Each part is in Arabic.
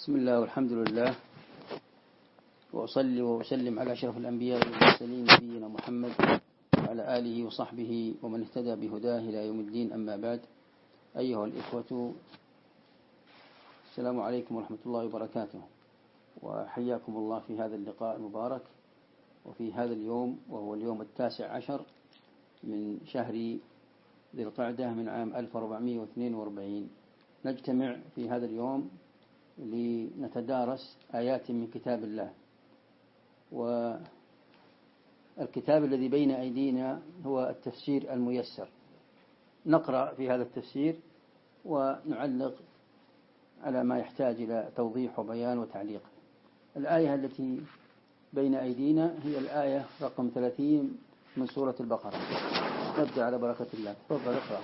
بسم الله والحمد لله، وأصلي وأسلم على أشرف الأنبياء والمرسلين نبينا محمد وعلى آله وصحبه ومن اهتدى بهداه إلى يوم الدين. أما بعد، أيها الإخوة، السلام عليكم ورحمة الله وبركاته، وحياكم الله في هذا اللقاء المبارك وفي هذا اليوم، وهو اليوم 19 من شهر ذي القعدة من عام 1442. نجتمع في هذا اليوم لنتدارس آيات من كتاب الله. والكتاب الذي بين أيدينا هو التفسير الميسر. نقرأ في هذا التفسير ونعلق على ما يحتاج إلى توضيح وبيان وتعليق. الآية التي بين أيدينا هي الآية رقم 30 من سورة البقرة. نبدأ على بركة الله. تفضل اقرأ.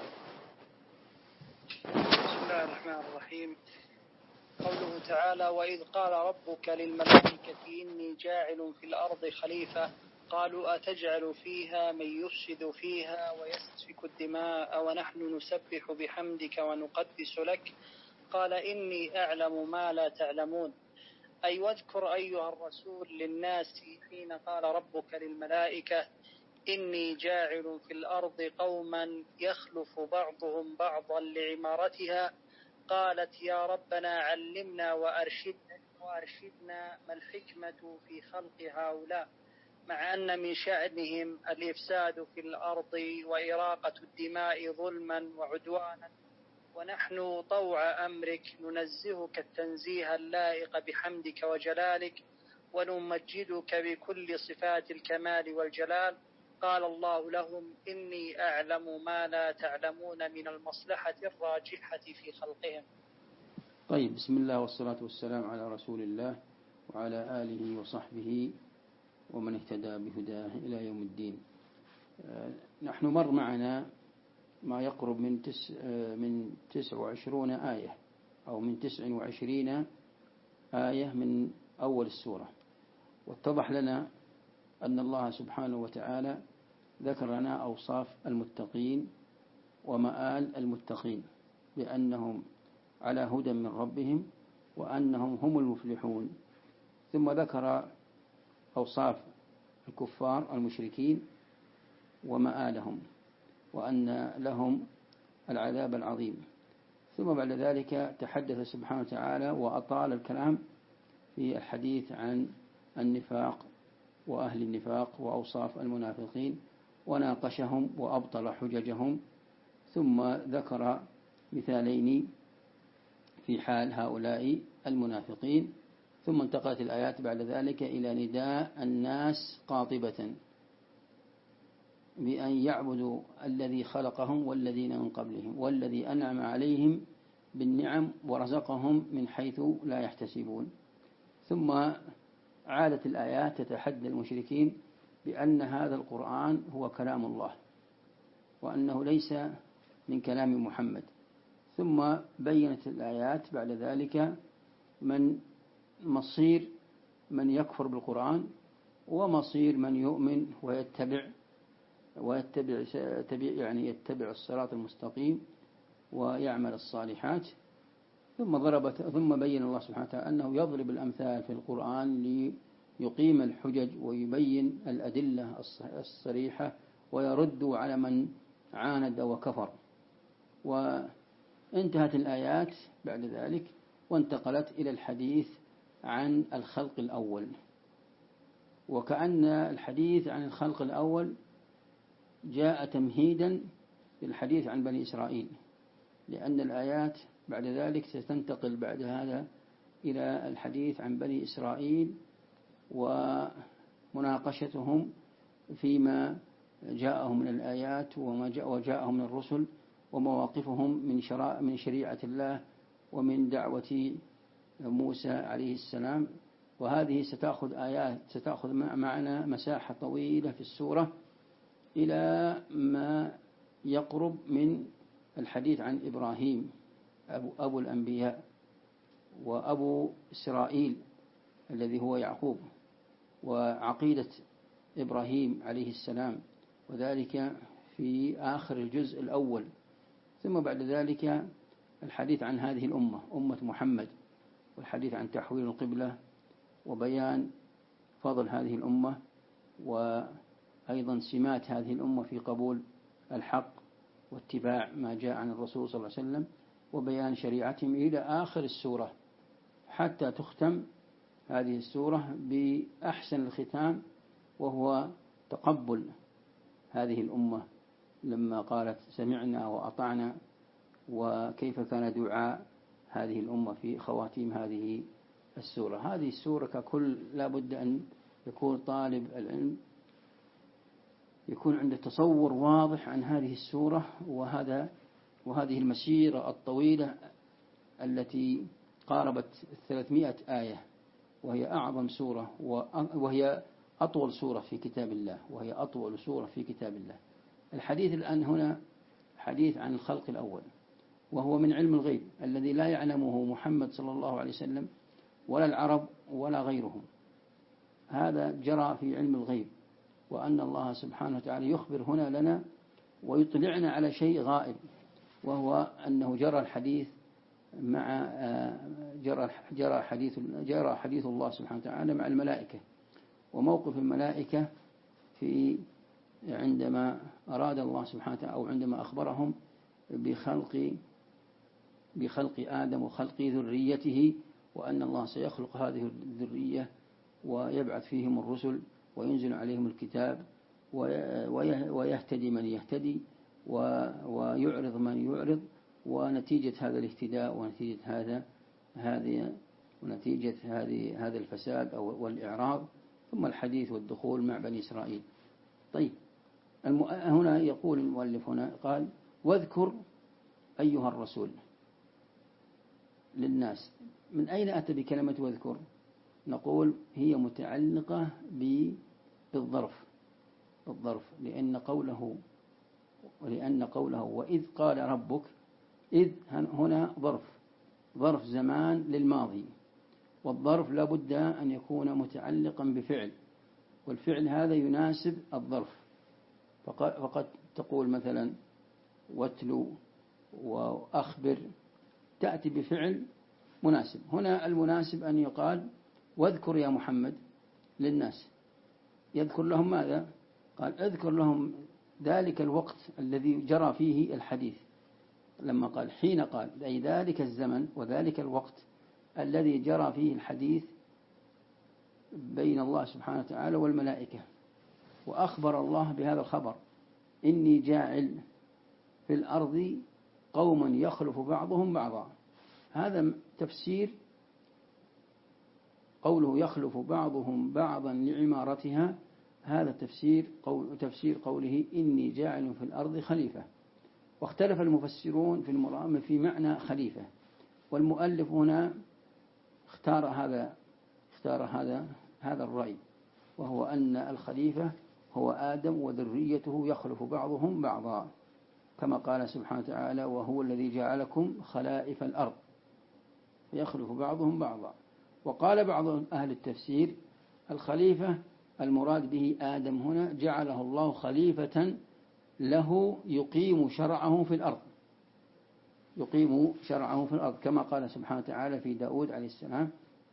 بسم الله الرحمن الرحيم. قوله تعالى: وإذ قال ربك للملائكة إني جاعل في الأرض خليفة قالوا أتجعل فيها من يفسد فيها ويسفك الدماء ونحن نسبح بحمدك ونقدس لك قال إني أعلم ما لا تعلمون. أي واذكر أيها الرسول للناس حين قال ربك للملائكة إني جاعل في الأرض قوما يخلف بعضهم بعضا لعمارتها قالت يا ربنا علمنا وأرشدنا ما الحكمة في خلق هؤلاء، مع أن من شأنهم الإفساد في الأرض وإراقة الدماء ظلما وعدوانا، ونحن طوع أمرك ننزهك التنزيه اللائق بحمدك وجلالك ونمجدك بكل صفات الكمال والجلال. قال الله لهم إني أعلم ما لا تعلمون من المصلحة الراجحة في خلقهم. طيب، بسم الله والصلاة والسلام على رسول الله وعلى آله وصحبه ومن اهتدى بهداه إلى يوم الدين. نحن مر معنا ما يقرب من 29 آية أو من 29 آية من أول السورة، واتضح لنا أن الله سبحانه وتعالى ذكر لنا أوصاف المتقين ومآل المتقين بأنهم على هدى من ربهم وأنهم هم المفلحون، ثم ذكر أوصاف الكفار المشركين ومآلهم وأن لهم العذاب العظيم، ثم بعد ذلك تحدث سبحانه وتعالى وأطال الكلام في الحديث عن النفاق وأهل النفاق وأوصاف المنافقين، وناقشهم وأبطل حججهم، ثم ذكر مثالين في حال هؤلاء المنافقين، ثم انتقلت الآيات بعد ذلك إلى نداء الناس قاطبة بأن يعبدوا الذي خلقهم والذين من قبلهم والذي أنعم عليهم بالنعم ورزقهم من حيث لا يحتسبون. ثم عادت الآيات تتحدى المشركين بأن هذا القرآن هو كلام الله وأنه ليس من كلام محمد، ثم بينت الآيات بعد ذلك من مصير من يكفر بالقرآن ومصير من يؤمن يتبع الصراط المستقيم ويعمل الصالحات. ثم بين الله سبحانه وتعالى أنه يضرب الأمثال في القرآن ليقيم الحجج ويبين الأدلة الصريحة ويرد على من عاند وكفر. وانتهت الآيات بعد ذلك وانتقلت إلى الحديث عن الخلق الأول، وكأن الحديث عن الخلق الأول جاء تمهيدا للحديث عن بني إسرائيل، لأن الآيات بعد ذلك ستنتقل بعد هذا إلى الحديث عن بني إسرائيل ومناقشتهم فيما جاءهم من الآيات وجاءهم من الرسل ومواقفهم من شريعة الله ومن دعوة موسى عليه السلام. وهذه ستأخذ معنا مساحة طويلة في السورة إلى ما يقرب من الحديث عن إبراهيم أبو الأنبياء وأبو إسرائيل الذي هو يعقوب، وعقيدة إبراهيم عليه السلام، وذلك في آخر الجزء الأول. ثم بعد ذلك الحديث عن هذه الأمة، أمة محمد، والحديث عن تحويل القبلة وبيان فضل هذه الأمة وأيضا سمات هذه الأمة في قبول الحق واتباع ما جاء عن الرسول صلى الله عليه وسلم وبيان شريعتهم إلى آخر السورة حتى تختم هذه السورة بأحسن الختام، وهو تقبل هذه الأمة لما قالت سمعنا وأطعنا، وكيف كان دعاء هذه الأمة في خواتيم هذه السورة. هذه السورة ككل لا بد أن يكون طالب العلم يكون عنده تصور واضح عن هذه السورة وهذه المسيرة الطويلة التي قاربت 300 آية، وهي أعظم سورة وهي أطول سورة في كتاب الله. الحديث الآن هنا حديث عن الخلق الأول، وهو من علم الغيب الذي لا يعلمه محمد صلى الله عليه وسلم ولا العرب ولا غيرهم. هذا جرى في علم الغيب، وأن الله سبحانه وتعالى يخبر هنا لنا ويطلعنا على شيء غائب، وهو أنه جرى الحديث جرى حديث الله سبحانه وتعالى مع الملائكة، وموقف الملائكة عندما أراد الله سبحانه وتعالى أو عندما أخبرهم بخلق آدم وخلق ذريته، وأن الله سيخلق هذه الذرية ويبعث فيهم الرسل وينزل عليهم الكتاب ويهتدي من يهتدي ويعرض من يعرض، ونتيجة هذا الاهتداء ونتيجة هذا الفساد والإعراض ثم الحديث والدخول مع بني إسرائيل. طيب، هنا يقول المؤلف هنا قال واذكر أيها الرسول للناس. من أين أتى بكلمة واذكر؟ نقول هي متعلقة بالظرف، لأن قوله وإذ قال ربك، إذ هنا ظرف زمان للماضي، والظرف لا بد أن يكون متعلقا بفعل، والفعل هذا يناسب الظرف. فقد تقول مثلا واتلو وأخبر، تأتي بفعل مناسب. هنا المناسب أن يقال واذكر يا محمد للناس. يذكر لهم ماذا؟ قال اذكر لهم ذلك الوقت الذي جرى فيه الحديث، لما قال حين قال أي ذلك الزمن وذلك الوقت الذي جرى فيه الحديث بين الله سبحانه وتعالى والملائكة، وأخبر الله بهذا الخبر إني جاعل في الأرض قوما يخلف بعضهم بعضا. هذا تفسير قوله يخلف بعضهم بعضا لعمارتها، هذا تفسير قوله إني جاعل في الأرض خليفة. واختلف المفسرون في المرام في معنى خليفة، والمؤلف هنا اختار هذا الرأي، وهو أن الخليفة هو آدم وذريته يخلف بعضهم بعضا، كما قال سبحانه وتعالى وهو الذي جعلكم خلائف الأرض يخلف بعضهم بعضا. وقال بعض أهل التفسير الخليفة المراد به آدم هنا جعله الله خليفة له يقيم شرعه في الأرض، كما قال سبحانه وتعالى في داود عليه السلام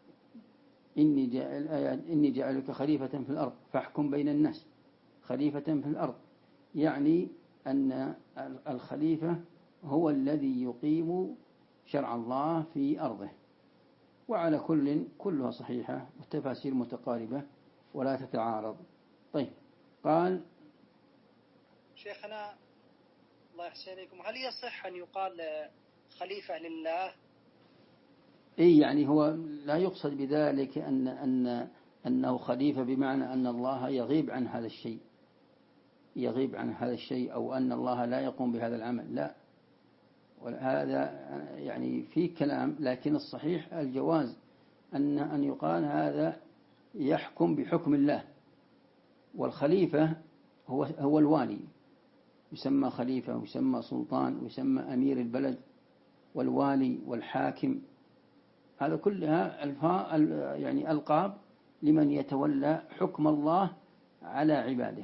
إني جعلك خليفة في الأرض فاحكم بين الناس. خليفة في الأرض يعني أن الخليفة هو الذي يقيم شرع الله في أرضه. وعلى كلها صحيحة والتفاسير متقاربة ولا تتعارض. طيب، قال شيخنا الله يحسن إليكم، هل يصح أن يقال خليفة لله؟ يعني هو لا يقصد بذلك أنه خليفة بمعنى أن الله يغيب عن هذا الشيء أو أن الله لا يقوم بهذا العمل، لا، وهذا يعني في كلام، لكن الصحيح الجواز أن يقال هذا يحكم بحكم الله. والخليفة هو الوالي، يسمى خليفة ويسمى سلطان ويسمى أمير البلد والوالي والحاكم، هذا كلها يعني ألقاب لمن يتولى حكم الله على عباده.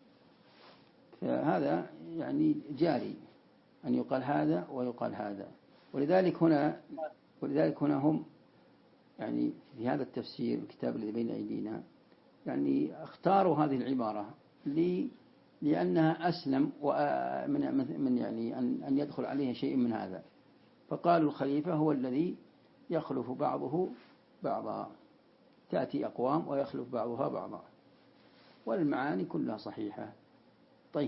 فهذا يعني جاري أن يقال هذا ويقال هذا. ولذلك هنا هم يعني في هذا التفسير الكتاب الذي بين أيدينا يعني اختاروا هذه العبارة لأنها أسلم من يعني أن يدخل عليها شيء من هذا، فقالوا الخليفة هو الذي يخلف بعضه بعضا، تأتي أقوام ويخلف بعضها بعضا، والمعاني كلها صحيحة. طيب،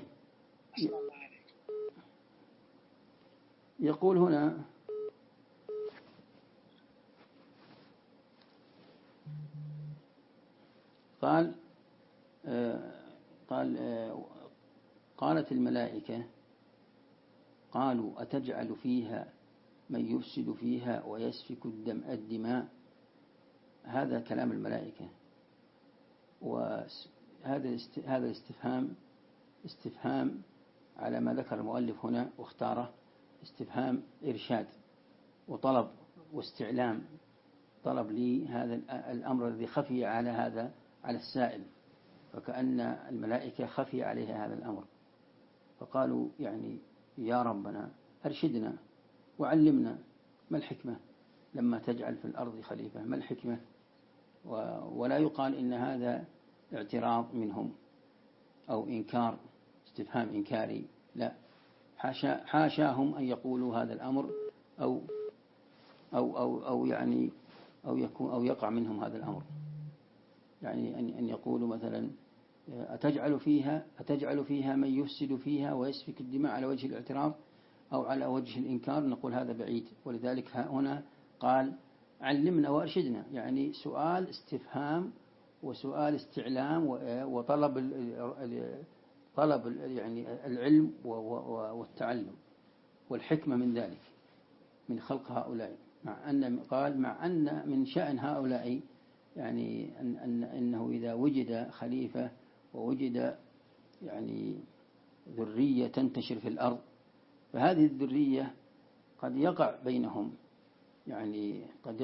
يقول هنا قالت الملائكة قالوا أتجعل فيها من يفسد فيها ويسفك الدماء. هذا كلام الملائكة، وهذا استفهام على ما ذكر المؤلف هنا واختاره، استفهام إرشاد وطلب واستعلام، طلب لي هذا الأمر الذي خفي على هذا على السائل، فكأن الملائكة خفي عليها هذا الأمر، فقالوا يعني يا ربنا أرشدنا وعلمنا ما الحكمة لما تجعل في الأرض خليفة، ما الحكمة؟ ولا يقال إن هذا اعتراض منهم أو إنكار، استفهام إنكاري، لا، حاشاهم أن يقولوا هذا الأمر أو يعني أو يقع منهم هذا الأمر، يعني أن يقولوا مثلا أتجعل فيها من يفسد فيها ويسفك الدماء على وجه الاعتراض أو على وجه الإنكار، نقول هذا بعيد. ولذلك هنا قال علمنا وأرشدنا، يعني سؤال استفهام وسؤال استعلام وطلب يعني العلم والتعلم والحكمة من ذلك، من خلق هؤلاء، مع أن من شأن هؤلاء يعني أنه إذا وجد خليفة ووجد يعني ذرية تنتشر في الأرض، فهذه الذرية قد يقع بينهم يعني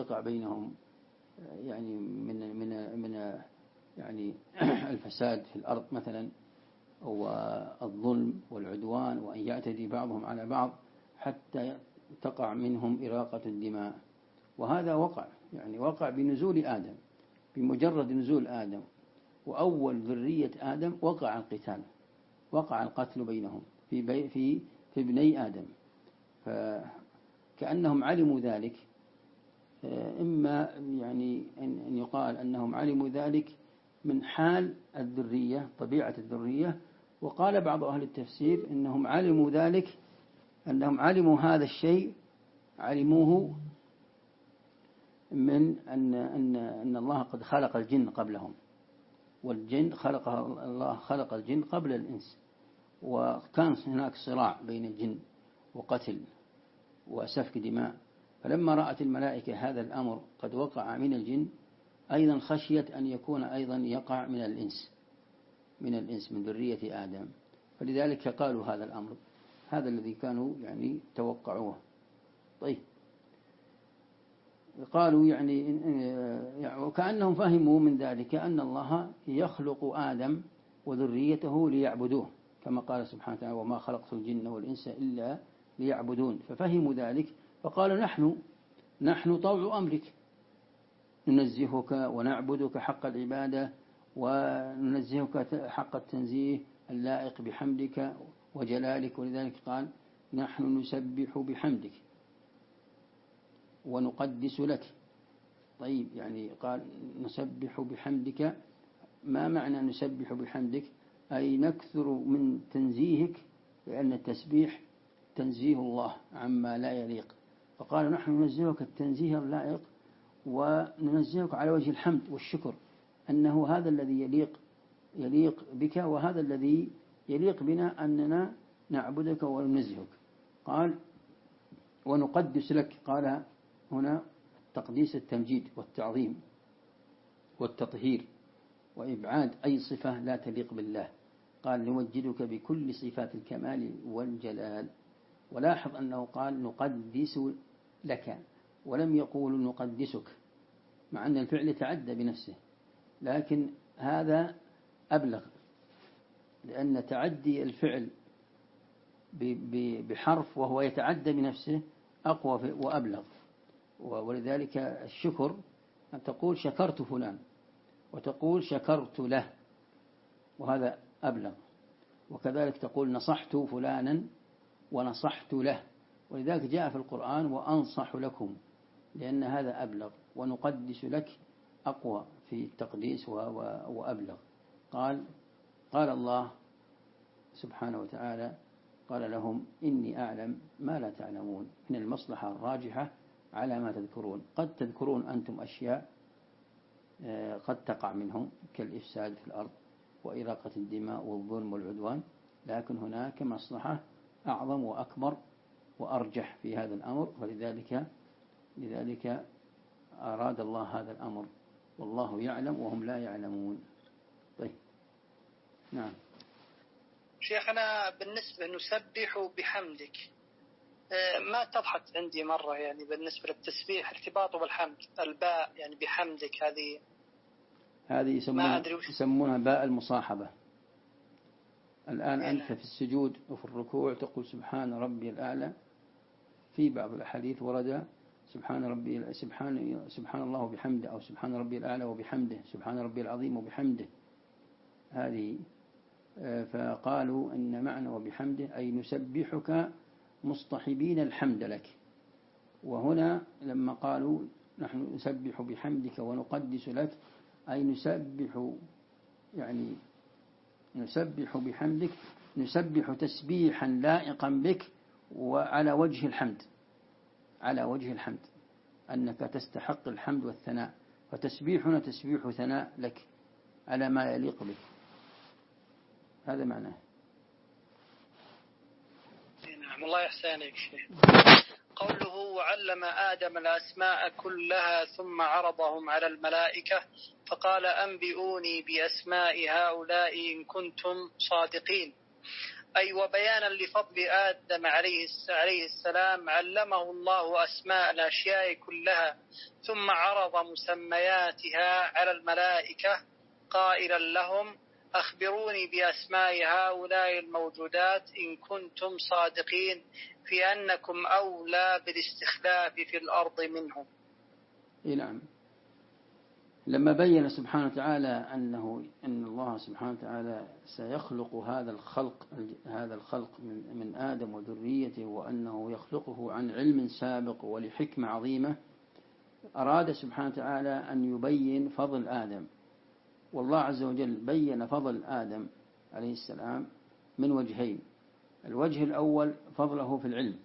من يعني الفساد في الأرض مثلا، والظلم والعدوان، وأن يعتدي بعضهم على بعض حتى تقع منهم إراقة الدماء. وهذا وقع بنزول آدم، بمجرد نزول آدم وأول ذرية آدم وقع القتال، وقع القتل بينهم في ابني آدم، فكأنهم علموا ذلك. إما يعني أن يقال أنهم علموا ذلك من حال الذرية، طبيعة الذرية، وقال بعض أهل التفسير إنهم علموا ذلك، أنهم علموا هذا الشيء، علموه من أن الله قد خلق الجن قبلهم، والجن الله خلق الجن قبل الإنس، وكان هناك صراع بين الجن وقتل وسفك دماء، فلما رأت الملائكة هذا الأمر قد وقع من الجن أيضا خشيت أن يكون أيضا يقع من الإنس من ذرية آدم، فلذلك قالوا هذا الأمر، هذا الذي كانوا يعني توقعوه. طيب، قالوا يعني وكأنهم فهموا من ذلك أن الله يخلق آدم وذريته ليعبدوه، كما قال سبحانه وتعالى وما خلقت الجن والإنس إلا ليعبدون، ففهموا ذلك فقالوا نحن طوع أمرك، ننزهك ونعبدك حق العبادة، وننزهك حق التنزيه اللائق بحمدك وجلالك، ولذلك قال نحن نسبح بحمدك ونقدس لك. طيب، يعني قال نسبح بحمدك، ما معنى نسبح بحمدك؟ أي نكثر من تنزيهك، لأن التسبيح تنزيه الله عما لا يليق، فقال نحن ننزهك التنزيه اللائق وننزهك على وجه الحمد والشكر، أنه هذا الذي يليق بك، وهذا الذي يليق بنا أننا نعبدك وننزهك. قال ونقدس لك، قال هنا تقديس التمجيد والتعظيم والتطهير وإبعاد أي صفة لا تليق بالله، قال نوجدك بكل صفات الكمال والجلال. ولاحظ أنه قال نقدس لك ولم يقول نقدسك، مع أن الفعل يتعدى بنفسه، لكن هذا أبلغ، لأن تعدي الفعل بحرف وهو يتعدى بنفسه أقوى وأبلغ، ولذلك الشكر أن تقول شكرت فلان وتقول شكرت له، وهذا أبلغ. وكذلك تقول نصحت فلانا ونصحت له، ولذلك جاء في القرآن وأنصح لكم، لأن هذا أبلغ، ونقدس لك أقوى في التقديس وأبلغ. قال الله سبحانه وتعالى قال لهم إني أعلم ما لا تعلمون، من المصلحة الراجحة على ما تذكرون. قد تذكرون أنتم أشياء قد تقع منهم كالإفساد في الأرض وإراقة الدماء والظلم والعدوان، لكن هناك مصلحة أعظم وأكبر وأرجح في هذا الأمر، لذلك أراد الله هذا الأمر، والله يعلم وهم لا يعلمون. طيب نعم. شيخنا بالنسبة نسبح بحمدك، ما اتضحت عندي مرة، يعني بالنسبة للتسبيح ارتباطه بالحمد، الباء يعني بحمدك هذه يسمونها باء المصاحبة. الآن يعني أنت في السجود وفي الركوع تقول سبحان ربي الأعلى، في بعض الأحاديث ورد سبحان الله وبحمده، أو سبحان ربي الأعلى وبحمده، سبحان ربي العظيم وبحمده. هذه فقالوا إن معنى وبحمده أي نسبحك مصطحبين الحمد لك. وهنا لما قالوا نحن نسبح بحمدك ونقدس لك، أي نسبح بحمدك، نسبح تسبيحا لائقا بك وعلى وجه الحمد، على وجه الحمد، أنك تستحق الحمد والثناء، فتسبيحنا تسبيح ثناء لك على ما يليق بك. هذا معناه. نعم، الله يحسنك شيخ. قوله وعلم آدم الأسماء كلها ثم عرضهم على الملائكة فقال أنبئوني بأسماء هؤلاء إن كنتم صادقين، أي وبيانا لفضل آدم عليه السلام علمه الله أسماء الأشياء كلها ثم عرض مسمياتها على الملائكة قائلا لهم أخبروني بأسماء هؤلاء الموجودات إن كنتم صادقين في أنكم أولى بالاستخلاف في الأرض منهم. نعم. لما بين سبحانه وتعالى أن الله سبحانه وتعالى سيخلق هذا الخلق من آدم وذريته، وأنه يخلقه عن علم سابق ولحكمة عظيمة، أراد سبحانه وتعالى أن يبين فضل آدم. والله عز وجل بين فضل آدم عليه السلام من وجهين. الوجه الأول فضله في العلم،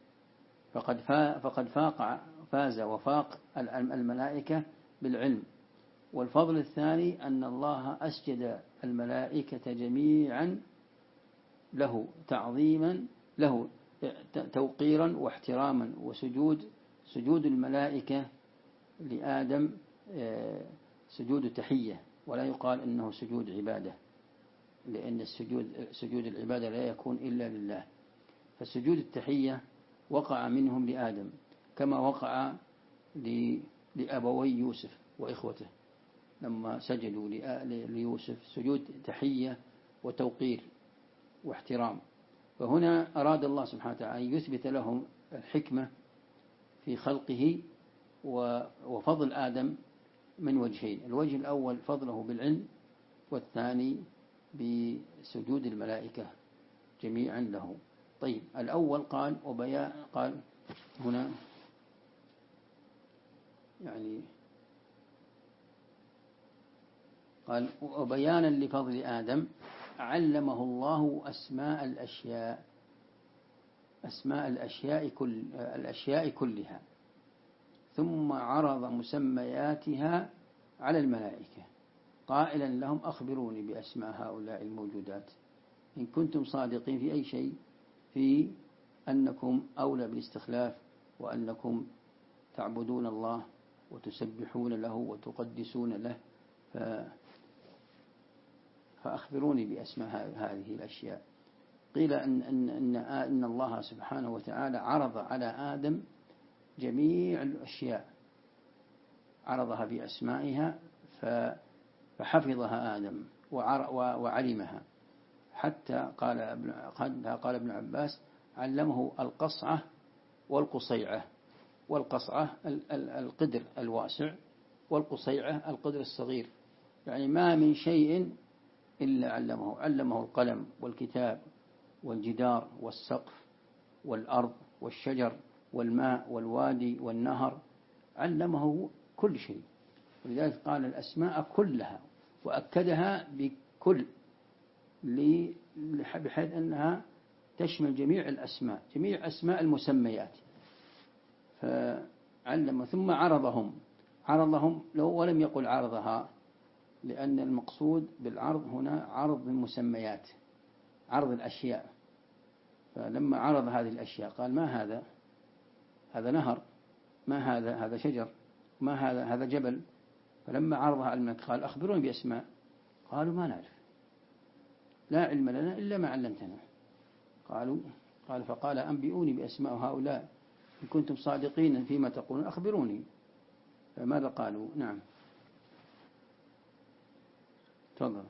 فقد فاز وفاق الملائكة بالعلم. والفضل الثاني أن الله أسجد الملائكة جميعا له تعظيما، له توقيرا واحتراما سجود الملائكة لآدم سجود تحية، ولا يقال إنه سجود عبادة، لأن سجود العبادة لا يكون إلا لله. فسجود التحية وقع منهم لآدم كما وقع لأبوي يوسف وإخوته لما سجدوا ليوسف سجود تحية وتوقير واحترام. فهنا أراد الله سبحانه وتعالى أن يثبت لهم الحكمة في خلقه وفضل آدم من وجهين. الوجه الأول فضله بالعلم، والثاني بسجود الملائكة جميعا له. طيب الأول قال هنا يعني قال وبيانا لفضل آدم علمه الله أسماء الأشياء كلها ثم عرض مسمياتها على الملائكة قائلا لهم أخبروني بأسماء هؤلاء الموجودات إن كنتم صادقين في أي شيء، في أنكم أولى بالاستخلاف، وأنكم تعبدون الله وتسبحون له وتقدسون له، فأخبروني بأسماء هذه الأشياء. قيل أن الله سبحانه وتعالى عرض على آدم جميع الأشياء، عرضها بأسمائها فحفظها آدم وعلمها، حتى قال ابن عباس علمه القصعة والقصيعة. والقصعة القدر الواسع، والقصيعة القدر الصغير، يعني ما من شيء إلا علمه القلم والكتاب والجدار والسقف والأرض والشجر والماء والوادي والنهر، علمه كل شيء. ولذلك قال الأسماء كلها وأكدها بكل، بحيث أنها تشمل جميع الأسماء، جميع أسماء المسميات. فعلم ثم عرضهم لو ولم يقل عرضها، لأن المقصود بالعرض هنا عرض المسميات، عرض الأشياء. فلما عرض هذه الأشياء قال ما هذا؟ هذا نهر، ما هذا شجر، ما هذا جبل. فلما عرضها على الملك قال أخبروني بأسماء، قالوا ما نعرف، لا علم لنا إلا ما علمتنا. فقال أنبئوني بأسماء هؤلاء إن كنتم صادقين فيما تقولون، أخبروني. فماذا قالوا؟ نعم تفضل.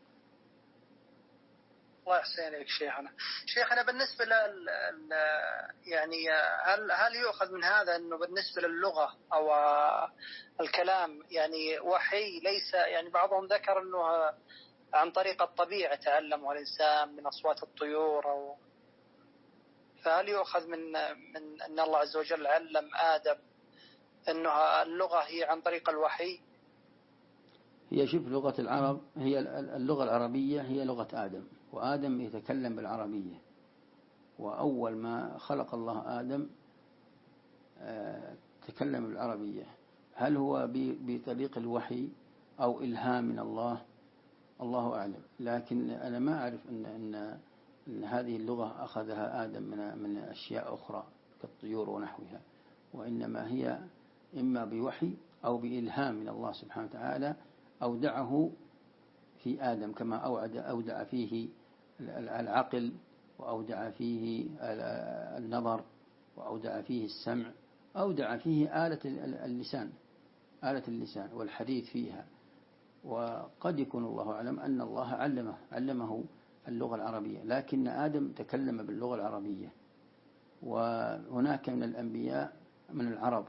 الله يحسن عليك شيخنا بالنسبة يعني هل يؤخذ من هذا أنه بالنسبة للغة أو الكلام يعني وحي ليس، يعني بعضهم ذكر أنه عن طريق الطبيعة تعلمه الإنسان من أصوات الطيور، فهل يؤخذ من أن الله عز وجل علم آدم أنه اللغة هي عن طريق الوحي؟ هي شوف لغة العرب، هي اللغة العربية هي لغة آدم، وآدم يتكلم بالعربية. وأول ما خلق الله آدم تكلم بالعربية. هل هو بطريق الوحي أو إلهام من الله؟ الله أعلم. لكن أنا ما أعرف أن هذه اللغة أخذها آدم من أشياء أخرى كالطيور ونحوها، وإنما هي إما بوحي أو بإلهام من الله سبحانه وتعالى أودعه في آدم، كما أودع فيه العقل، وأودع فيه النظر، وأودع فيه السمع، أودع فيه آلة اللسان والحديث فيها. وقد يكون الله أعلم أن الله علمه اللغة العربية، لكن آدم تكلم باللغة العربية. وهناك من الأنبياء من العرب،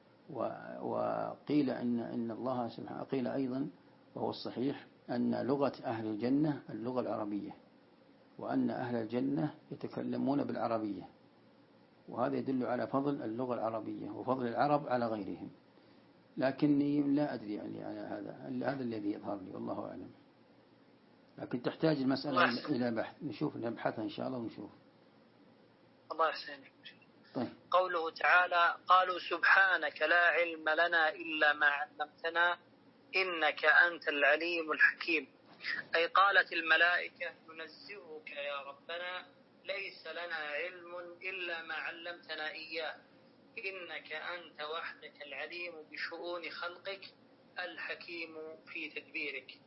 وقيل إن الله سبحانه، قيل أيضا وهو الصحيح أن لغة أهل الجنة اللغة العربية، وأن أهل الجنة يتكلمون بالعربية. وهذا يدل على فضل اللغة العربية وفضل العرب على غيرهم. لكني لا أدري يعني على هذا الذي يظهر لي، والله أعلم. لكن تحتاج المسألة إلى بحث، نبحثها إن شاء الله ونشوف. الله يحسنك. طيب. قوله تعالى قالوا سبحانك لا علم لنا إلا ما علمتنا إنك أنت العليم الحكيم، أي قالت الملائكة ننزهك يا ربنا ليس لنا علم إلا ما علمتنا إياه، إنك أنت وحدك العليم بشؤون خلقك الحكيم في تدبيرك.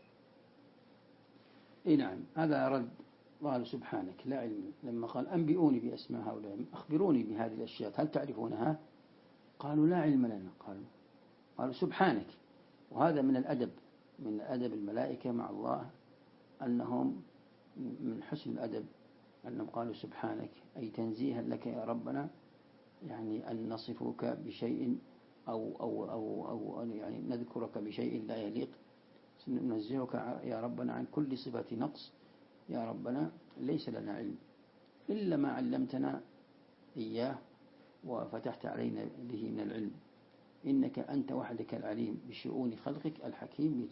نعم، هذا رد. قال سبحانك لا علم، لما قال أنبئوني بأسماء هؤلاء، أخبروني بهذه الأشياء هل تعرفونها؟ قالوا لا علم لنا. قالوا سبحانك. وهذا من الأدب، من أدب الملائكة مع الله، أنهم من حسن الأدب أنهم قالوا سبحانك، أي تنزيها لك يا ربنا، يعني أن نصفك بشيء أو يعني نذكرك بشيء لا يليق، ننزهك يا ربنا عن كل صفة نقص. يا ربنا ليس لنا علم إلا ما علمتنا إياه وفتحت علينا به من العلم، إنك أنت وحدك العليم بشؤون خلقك الحكيم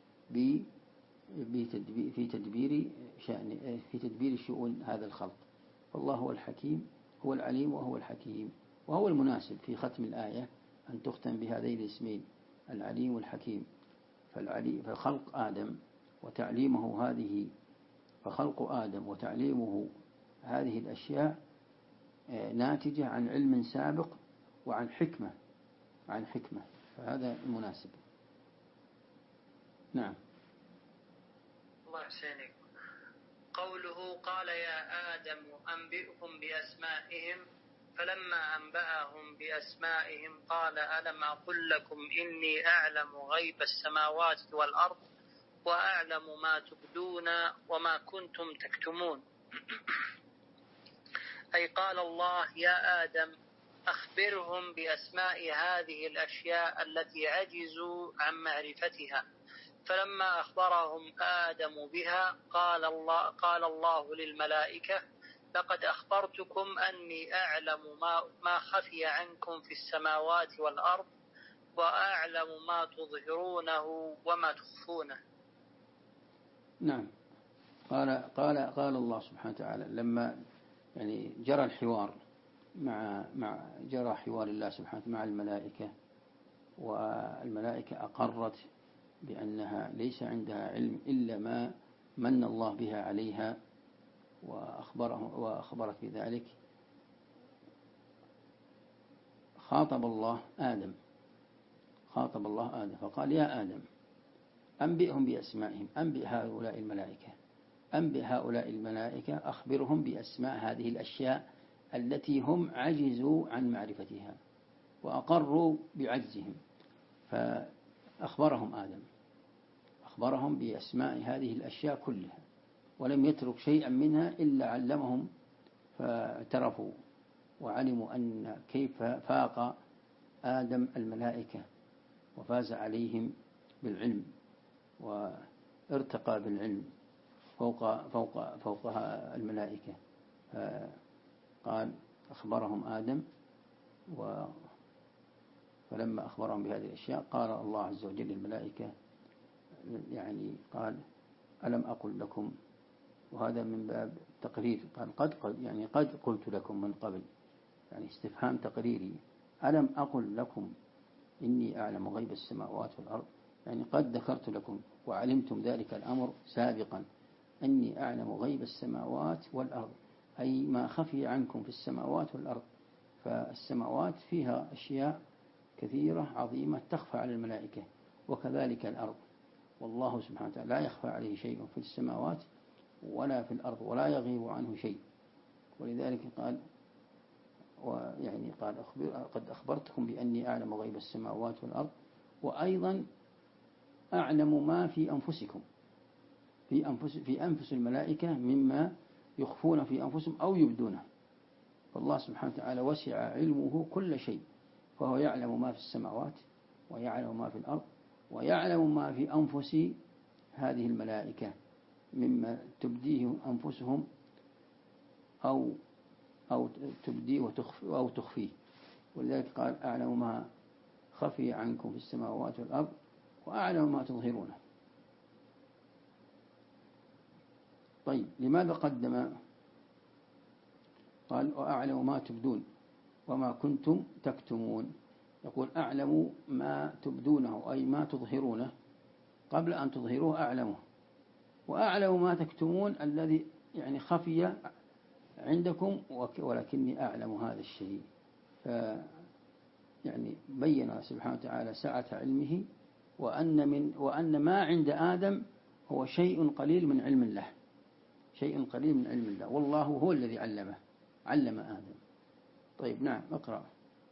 في تدبير شأن، في تدبير شؤون هذا الخلق. فالله هو الحكيم، هو العليم وهو الحكيم. وهو المناسب في ختم الآية أن تختم بهذين الاسمين العليم والحكيم. فخلق آدم وتعليمه هذه الأشياء ناتجة عن علم سابق وعن حكمة، فهذا المناسب. نعم. الله يحسنك. قوله قال يا آدم أنبئهم بأسمائهم، فلما أنبأهم بأسمائهم قال ألم أقل لكم إني أعلم غيب السماوات والأرض وأعلم ما تبدون وما كنتم تكتمون. أي قال الله يا آدم أخبرهم بأسماء هذه الأشياء التي عجزوا عن معرفتها. فلما أخبرهم آدم بها قال الله للملائكة لقد أخبرتكم أني أعلم ما خفي عنكم في السماوات والأرض وأعلم ما تظهرونه وما تخفونه. نعم. قال الله سبحانه وتعالى لما يعني جرى الحوار جرى حوار الله سبحانه مع الملائكة، والملائكة أقرت بأنها ليس عندها علم إلا ما من الله بها عليها وأخبرت بذلك. خاطب الله آدم فقال يا آدم أنبئهم بأسمائهم، أنبئ هؤلاء الملائكة أخبرهم بأسماء هذه الأشياء التي هم عجزوا عن معرفتها وأقروا بعجزهم. فأخبرهم آدم بأسماء هذه الأشياء كلها، ولم يترك شيئا منها إلا علمهم، فاعترفوا وعلموا أن كيف فاق آدم الملائكة وفاز عليهم بالعلم وارتقى بالعلم فوقها الملائكة. قال أخبرهم آدم فلما أخبرهم بهذه الأشياء قال الله عز وجل للملائكة يعني قال ألم أقل لكم، وهذا من باب تقرير، قال قد قلت لكم من قبل، يعني استفهام تقريري، ألم أقل لكم إني أعلم غيب السماوات والأرض، يعني قد ذكرت لكم وعلمتم ذلك الأمر سابقا أني أعلم غيب السماوات والأرض، أي ما خفي عنكم في السماوات والأرض. فالسماوات فيها أشياء كثيرة عظيمة تخفى على الملائكة، وكذلك الأرض، والله سبحانه وتعالى لا يخفى عليه شيء في السماوات ولا في الأرض ولا يغيب عنه شيء. ولذلك قال قد أخبرتكم بأني أعلم غيب السماوات والأرض، وأيضا أعلم ما في أنفسكم، في أنفس الملائكة مما يخفون في أنفسهم أو يبدونه. فالله سبحانه وتعالى وسع علمه كل شيء، فهو يعلم ما في السماوات ويعلم ما في الأرض ويعلم ما في أنفس هذه الملائكة مما تبديه أنفسهم أو تبديه أو تخفيه. ولذلك قال أعلم ما خفي عنكم في السماوات والأرض وأعلم ما تظهرونه. طيب لماذا قدم؟ قال وأعلم ما تبدون وما كنتم تكتمون. يقول أعلم ما تبدونه أي ما تظهرونه قبل أن تظهروه أعلمه، وأعلم ما تكتمون الذي يعني خفي عندكم ولكني أعلم هذا الشيء. يعني بين سبحانه وتعالى سعة علمه وأن ما عند آدم هو شيء قليل من علم الله، والله هو الذي علم آدم. طيب نعم اقرأ.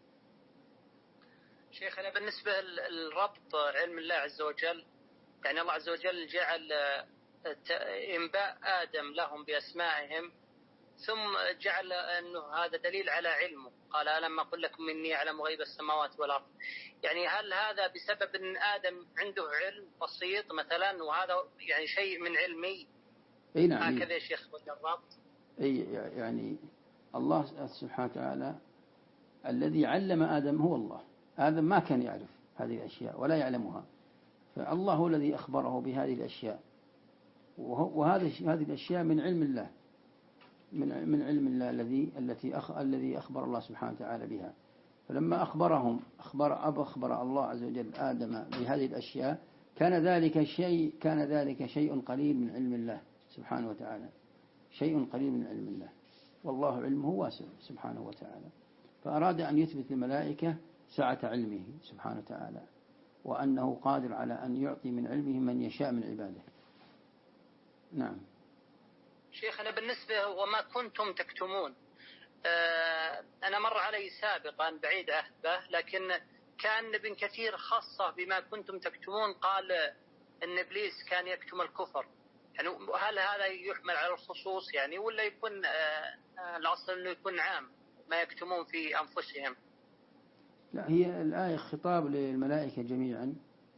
شيخنا بالنسبة للربط علم الله عز وجل، يعني الله عز وجل جعل إنباء آدم لهم بأسمائهم ثم جعل أنه هذا دليل على علمه، قال ألم أقل لكم إني أعلم غيب السماوات والأرض. يعني هل هذا بسبب أن آدم عنده علم بسيط مثلا وهذا يعني شيء من علمي؟ أي نعم. هكذا يا شيخ الربط. أي يعني الله سبحانه وتعالى الذي علم آدم هو الله. آدم ما كان يعرف هذه الأشياء ولا يعلمها، فالله هو الذي أخبره بهذه الأشياء، وهذه الأشياء من علم الله، من علم الله الذي أخبر الله سبحانه وتعالى بها. فلما أخبر الله عز وجل آدم بهذه الأشياء كان ذلك شيء قليل من علم الله سبحانه وتعالى، شيء قليل من علم الله، والله علمه واسع سبحانه وتعالى. فأراد أن يثبت للملائكة سعة علمه سبحانه وتعالى، وأنه قادر على أن يعطي من علمه من يشاء من عباده. نعم. شيخنا بالنسبة وما كنتم تكتمون، أنا مر علي سابقا بعيد عهده، لكن كان ابن كثير خاصة بما كنتم تكتمون، قال أن إبليس كان يكتم الكفر. يعني هل هذا يحمل على الخصوص يعني ولا يكون الأصل أنه يكون عام ما يكتمون في أنفسهم. لا، هي الآية خطاب للملائكة جميعا،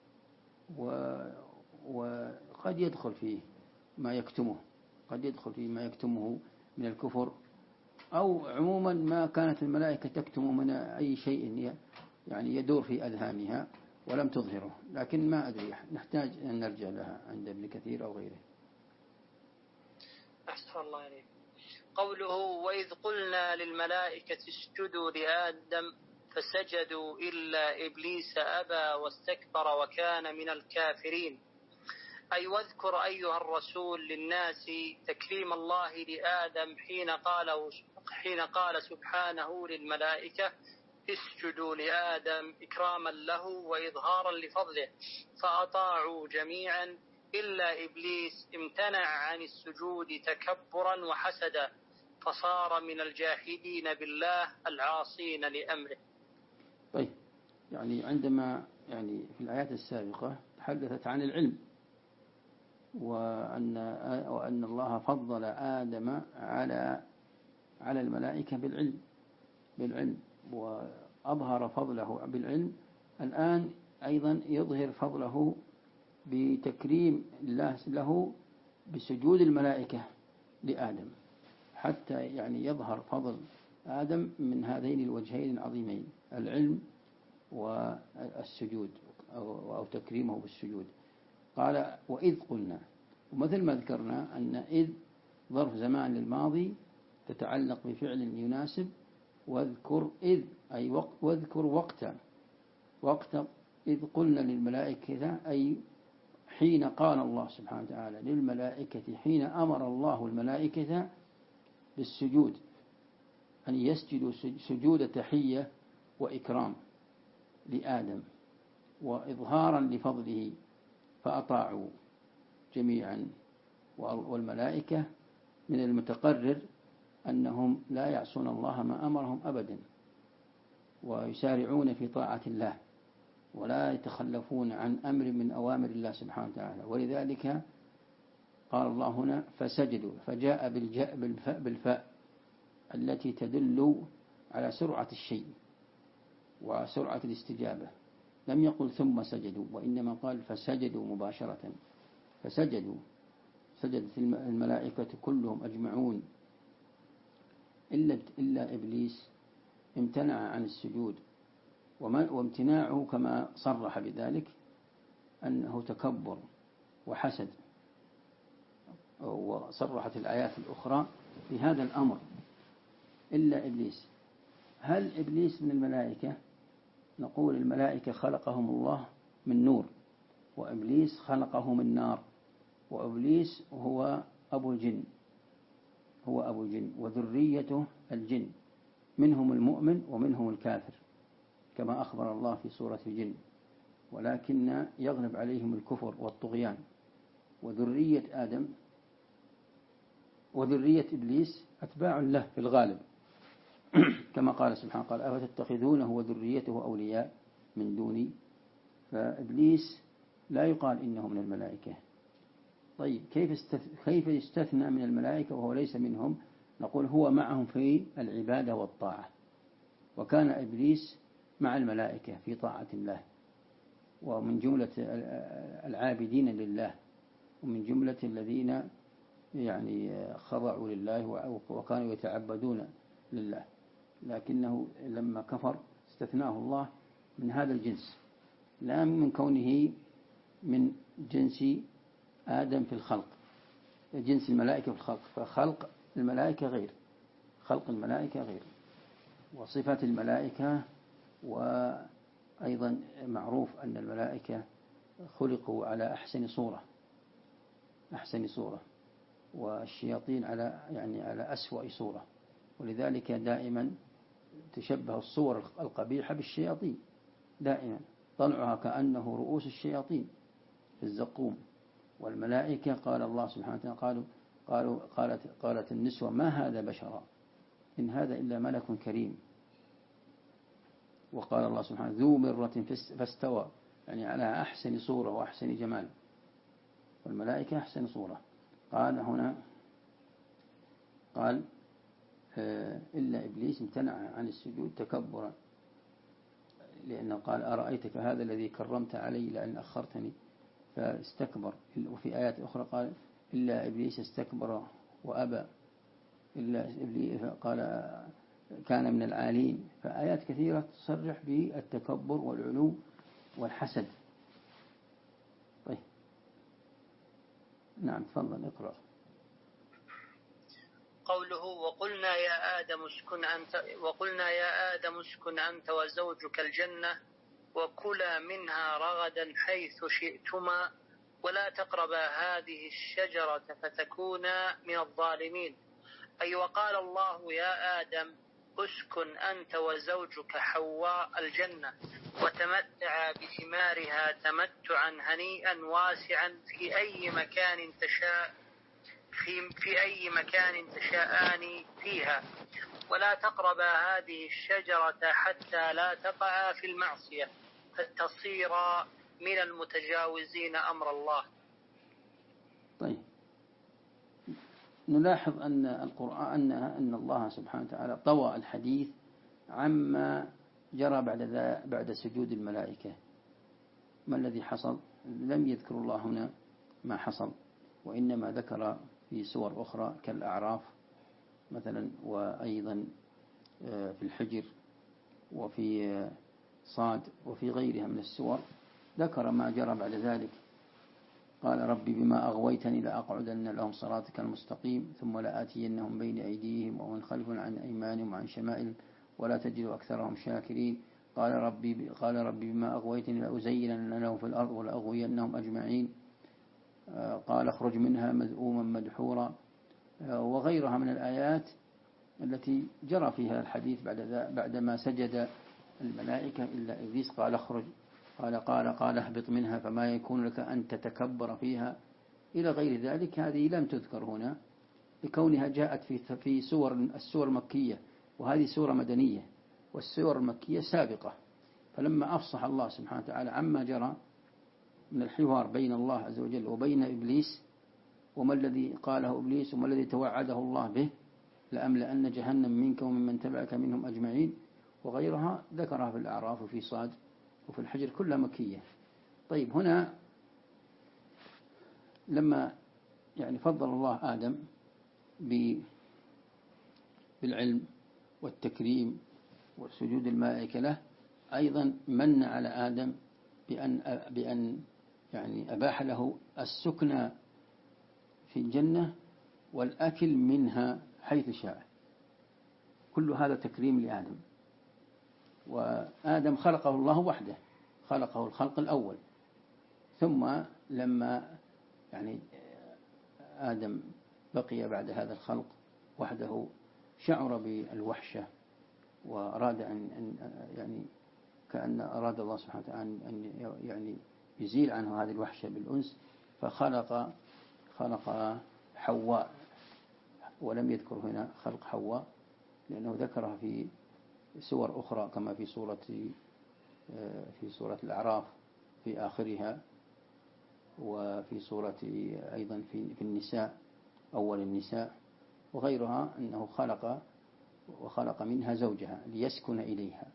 وقد يدخل فيه ما يكتمه، قد يدخل فيه ما يكتمه من الكفر، أو عموما ما كانت الملائكة تكتم من أي شيء يعني يدور في أذهانها ولم تظهره، لكن ما أدري، نحتاج أن نرجع لها عند ابن كثير أو غيره. أحسن الله عليك. قوله وإذ قلنا للملائكة اسجدوا لآدم فسجدوا إلا إبليس أبى واستكبر وكان من الكافرين، أي واذكر أيها الرسول للناس تكريم الله لآدم حين قال سبحانه للملائكة اسجدوا لآدم إكراما له وإظهارا لفضله، فأطاعوا جميعا إلا إبليس امتنع عن السجود تكبرا وحسدا، فصار من الجاحدين بالله العاصين لأمره. طيب، يعني عندما يعني في الآيات السابقة تحدثت عن العلم، وأن الله فضل آدم على الملائكة بالعلم وأظهر فضله بالعلم. الآن أيضا يظهر فضله بتكريم الله له بسجود الملائكة لآدم، حتى يعني يظهر فضل آدم من هذين الوجهين العظيمين، العلم والسجود أو تكريمه بالسجود. قال وإذ قلنا، ومثل ما ذكرنا أن إذ ظرف زمان للماضي تتعلق بفعل يناسب، واذكر إذ أي واذكر وقت إذ قلنا للملائكة، أي حين قال الله سبحانه وتعالى للملائكة، حين أمر الله الملائكة بالسجود، أن يسجدوا سجود تحية وإكرام لآدم وإظهارا لفضله، فأطاعوا جميعا. والملائكة من المتقرر أنهم لا يعصون الله ما أمرهم أبدا، ويسارعون في طاعة الله ولا يتخلفون عن أمر من أوامر الله سبحانه وتعالى. ولذلك قال الله هنا فسجدوا، فجاء بالفاء التي تدل على سرعة الشيء وسرعة الاستجابة. لم يقل ثم سجدوا، وإنما قال فسجدوا مباشرة. فسجدوا، سجدت الملائكة كلهم أجمعون إلا إبليس امتنع عن السجود، وامتناعه كما صرح بذلك أنه تكبر وحسد، وصرحت الآيات الأخرى بهذا الأمر إلا إبليس. هل إبليس من الملائكة؟ نقول الملائكة خلقهم الله من نور، وإبليس خلقه من نار، وإبليس هو أبو الجن، وذريته الجن، منهم المؤمن ومنهم الكافر كما أخبر الله في سورة الجن، ولكن يغلب عليهم الكفر والطغيان. وذرية آدم وذرية إبليس أتباع له في الغالب كما قال سبحانه، قال أفتتخذونه وذريته أولياء من دوني. فإبليس لا يقال إنه من الملائكة. طيب كيف يستثنى من الملائكة وهو ليس منهم؟ نقول هو معهم في العبادة والطاعة، وكان إبليس مع الملائكة في طاعة الله، ومن جملة العابدين لله، ومن جملة الذين يعني خضعوا لله وكانوا يتعبدون لله، لكنه لما كفر استثناه الله من هذا الجنس، لا من كونه من جنس آدم في الخلق، جنس الملائكة في الخلق، فخلق الملائكة غير، خلق الملائكة غير، وصفة الملائكة. وأيضا معروف أن الملائكة خلقوا على أحسن صورة، والشياطين على أسوأ صورة، ولذلك دائما تشبه الصور القبيحة بالشياطين، دائما طلعها كأنه رؤوس الشياطين في الزقوم. والملائكة قال الله سبحانه وتعالى قالت النسوة ما هذا بشرا إن هذا إلا ملك كريم. وقال الله سبحانه ذو مرة فاستوى، يعني على أحسن صورة وأحسن جمال، والملائكة أحسن صورة. قال هنا إلا إبليس امتنع عن السجود تكبرا، لأنه قال أرأيتك هذا الذي كرمت علي لأن أخرتني، فاستكبر. وفي آيات أخرى قال إلا إبليس استكبر وأبى، إلا إبليس قال كان من العالين. فآيات كثيرة تصرح بالتكبر والعلو والحسد. طيب نعم تفضل اقرأ. قوله وقلنا يا آدم اسكن أنت وزوجك الجنة وكلا منها رغدا حيث شئتما ولا تقربا هذه الشجرة فتكونا من الظالمين. أي وقال الله يا آدم اسكن أنت وزوجك حواء الجنة وتمتعا بثمارها تمتعا هنيئا واسعا في أي مكان تشاءان فيها ولا تقربا هذه الشجرة حتى لا تقعا في المعصية فتصيرا من المتجاوزين أمر الله. طيب نلاحظ أن القرآن أن الله سبحانه وتعالى طوى الحديث عما جرى بعد سجود الملائكة. ما الذي حصل؟ لم يذكر الله هنا ما حصل، وإنما ذكر في سور أخرى كالأعراف مثلا، وأيضا في الحجر وفي صاد وفي غيرها من السور ذكر ما جرى بعد ذلك. قال ربي بما أغويتني لأقعدن لهم صراطك المستقيم ثم لآتينهم بين أيديهم ومن خلفهم عن أيمانهم وعن شمائل ولا تجد أكثرهم شاكرين. قال ربي بما أغويتني لأزينن لهم في الأرض ولأغوينهم أجمعين. قال اخرج منها مذءوما مدحورا، وغيرها من الآيات التي جرى فيها الحديث بعدما سجد الملائكة إلا إبليس قال اخرج، قال اهبط منها فما يكون لك أن تتكبر فيها إلى غير ذلك. هذه لم تذكر هنا لكونها جاءت في السور المكية، وهذه سورة مدنية والسور المكية سابقة. فلما أفصح الله سبحانه وتعالى عما جرى من الحوار بين الله عز وجل وبين إبليس وما الذي قاله إبليس وما الذي توعده الله به لأملأن جهنم منك ومن تبعك منهم أجمعين وغيرها ذكرها في الأعراف وفي صاد وفي الحجر كلها مكية. طيب هنا لما فضل الله آدم بالعلم والتكريم وسجود الملائكة له، أيضا من على آدم بأن أباح له السكنى في الجنة والأكل منها حيث شاء. كل هذا تكريم لآدم. وآدم خلقه الله وحده، خلقه الخلق الأول، ثم لما آدم بقي بعد هذا الخلق وحده شعر بالوحشة وأراد أن كأن أراد الله سبحانه وتعالى أن يزيل عنه هذه الوحشة بالأنس، فخلق حواء. ولم يذكر هنا خلق حواء لأنه ذكرها في سور أخرى كما في سورة الأعراف في آخرها، وفي سورة أيضا في النساء أول النساء وغيرها، أنه وخلق منها زوجها ليسكن إليها،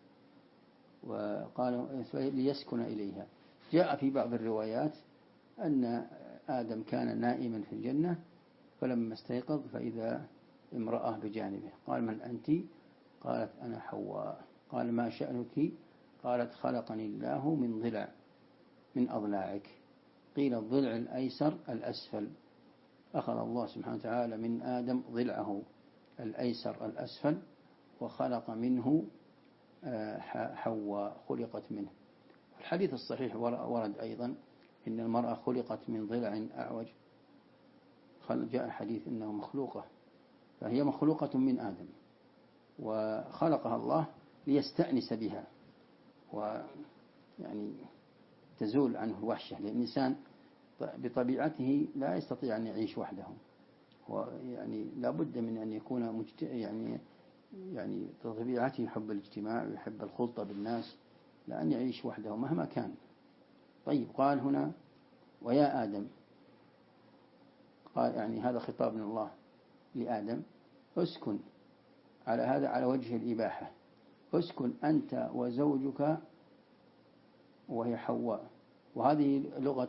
وقال ليسكن إليها. جاء في بعض الروايات أن آدم كان نائما في الجنة فلما استيقظ فإذا امرأة بجانبه. قال من أنت؟ قالت أنا حواء. قال ما شأنك؟ قالت خلقني الله من ضلع من أضلاعك. قيل الضلع الأيسر الأسفل. أخذ الله سبحانه وتعالى من آدم ضلعه الأيسر الأسفل وخلق منه حواء خلقت منه. الحديث الصحيح ورد أيضا إن المرأة خلقت من ضلع أعوج. جاء حديث إنه مخلوقة، فهي مخلوقة من آدم وخلقها الله ليستأنس بها تزول عنه الوحشة، لأن الإنسان بطبيعته لا يستطيع أن يعيش وحده، لا بد من أن يكون طبيعته يحب الاجتماع ويحب الخلطة بالناس، لا أن يعيش وحده مهما كان. طيب قال هنا ويا آدم، قال هذا خطاب من الله لآدم، اسكن على هذا على وجه الإباحة. اسكن أنت وزوجك، وهي حواء، وهذه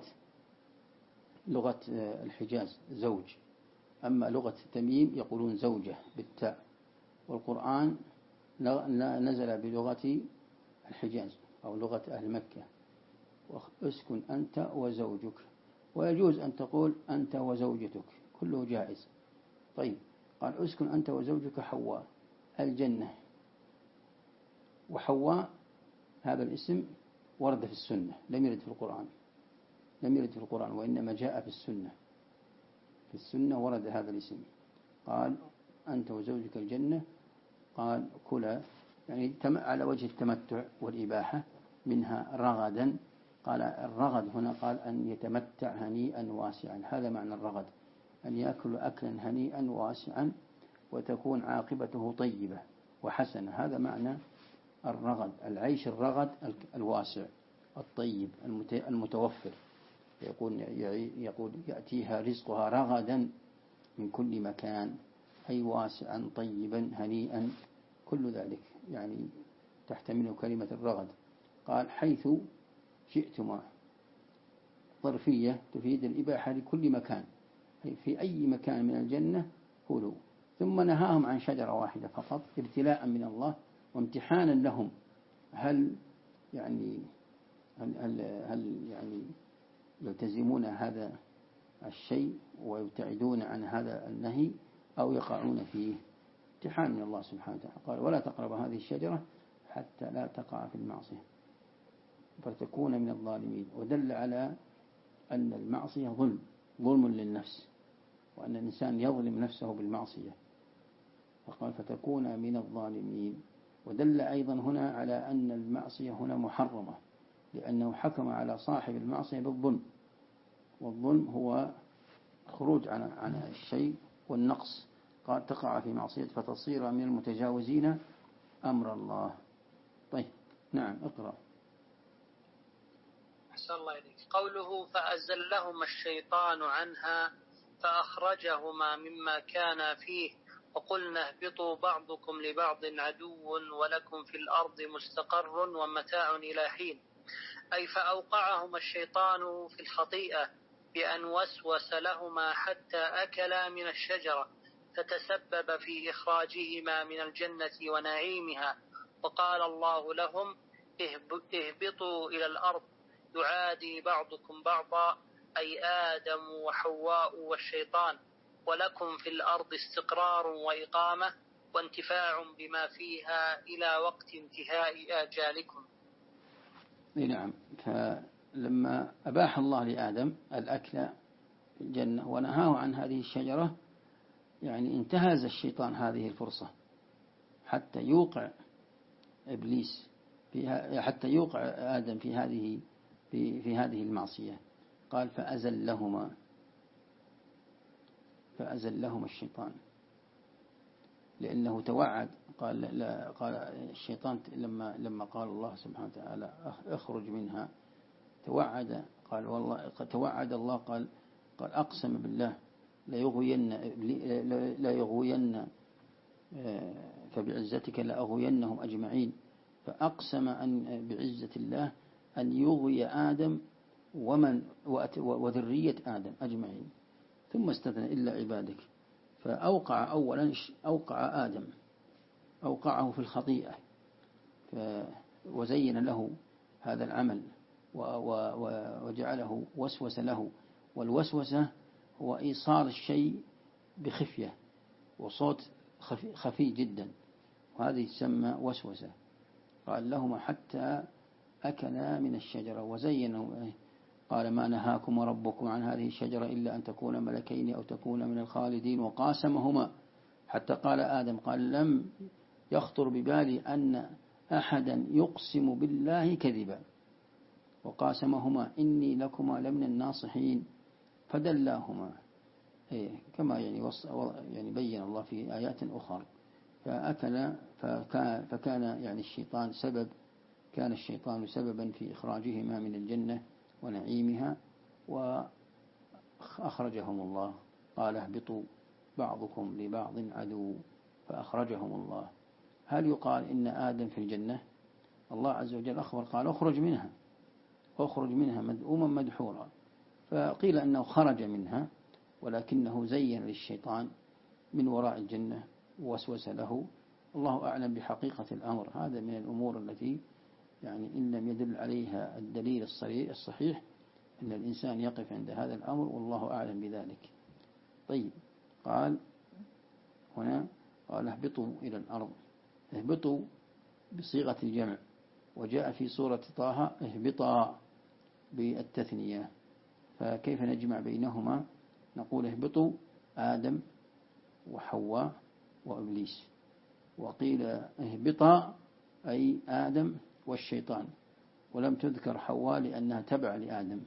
لغة الحجاز زوج. أما لغة تميم يقولون زوجة بالتاء، والقرآن نزل بلغة الحجاز أو لغة أهل مكة. اسكن أنت وزوجك، ويجوز أن تقول أنت وزوجتك، كله جائز. طيب، قال اسكن أنت وزوجك حواء الجنة. وحواء هذا الاسم ورد في السنة، لم يرد في القرآن، وإنما جاء في السنة. في السنة ورد هذا الاسم، قال أنت وزوجك الجنة، قال كلا، يعني على وجه التمتع والإباحة، منها رغدا. قال الرغد هنا قال أن يتمتع هنيئا واسعا، هذا معنى الرغد، أن يأكل أكلا هنيئا واسعا وتكون عاقبته طيبة وحسنة. هذا معنى الرغد، العيش الرغد الواسع الطيب المتوفر. يقول يأتيها رزقها رغدا من كل مكان، أي واسعا طيبا هنيئا، كل ذلك يعني تحتمل كلمة الرغد. قال حيث شئتما، ظرفية تفيد الإباحة لكل مكان، في أي مكان من الجنة كلوا. ثم نهاهم عن شجرة واحدة فقط ابتلاء من الله وامتحانا لهم، هل يعني يلتزمون هذا الشيء ويبتعدون عن هذا النهي أو يقعون فيه. امتحان من الله سبحانه وتعالى. قال ولا تقرب هذه الشجرة حتى لا تقع في المعصية فتكون من الظالمين. ودل على أن المعصية ظلم للنفس، وأن الإنسان يظلم نفسه بالمعصية، فقال فتكون من الظالمين. ودل أيضا هنا على أن المعصية هنا محرمة، لأنه حكم على صاحب المعصية بالظلم، والظلم هو خروج عن الشيء والنقص. قال تقع في معصية فتصير من المتجاوزين أمر الله. طيب نعم اقرأ. أحسن الله إليك. قوله فأزلهما الشيطان عنها فأخرجهما مما كان فيه وقلنا اهبطوا بعضكم لبعض عدو ولكم في الأرض مستقر ومتاع إلى حين، أي فأوقعهما الشيطان في الخطيئة بأن وسوس لهما حتى أكلا من الشجرة فتسبب في إخراجهما من الجنة ونعيمها. وقال الله لهم اهبطوا إلى الأرض يعادي بعضكم بعضا، أي آدم وحواء والشيطان، ولكم في الأرض استقرار وإقامة وانتفاع بما فيها إلى وقت انتهاء آجالكم. نعم. فلما أباح الله لآدم الأكل في الجنة ونهاه عن هذه الشجرة، يعني انتهز الشيطان هذه الفرصة حتى يوقع إبليس فيها، حتى يوقع آدم في هذه المعصية. قال فأزلهما الشيطان، لأنه توعد. قال الشيطان لما قال الله سبحانه وتعالى اخرج منها، توعد. قال والله توعد الله، قال أقسم بالله لا يغوين فبعزتك لأغوينهم أجمعين. فأقسم أن بعزة الله أن يغوي آدم وذرية آدم أجمعين، ثم استثنى إلا عبادك. فأوقع أولا آدم، أوقعه في الخطيئة وزين له هذا العمل وجعله وسوس له. والوسوسة هو إيصال الشيء بخفية وصوت خفي جدا، وهذه تسمى وسوسة. قال لهما حتى أكلا من الشجرة وزينوا. قال ما نهاكم ربكم عن هذه الشجرة إلا أن تكون ملكين أو تكون من الخالدين. وقاسمهما، حتى قال آدم قال لم يخطر ببالي أن أحدا يقسم بالله كذبا. وقاسمهما إني لكما لمن الناصحين فدلاهما، كما يعني بين الله في آيات أخرى. فأكل فكان يعني كان الشيطان سببا في إخراجهما من الجنة ونعيمها، وأخرجهم الله. قال اهبطوا بعضكم لبعض عدو، فأخرجهم الله. هل يقال إن آدم في الجنة؟ الله عز وجل أخبر قال اخرج منها مذءوما مدحورا، فقيل أنه خرج منها ولكنه زين للشيطان من وراء الجنة ووسوس له. الله أعلم بحقيقة الأمر. هذا من الأمور التي يعني إن لم يدل عليها الدليل الصحيح أن الإنسان يقف عند هذا الأمر، والله أعلم بذلك. طيب، قال هنا قال اهبطوا إلى الأرض. اهبطوا بصيغة الجمع، وجاء في سورة طه اهبطا بالتثنية، فكيف نجمع بينهما؟ نقول اهبطوا آدم وحواء وإبليس، وقيل اهبطا أي آدم والشيطان، ولم تذكر حواء لأنها تبع لآدم.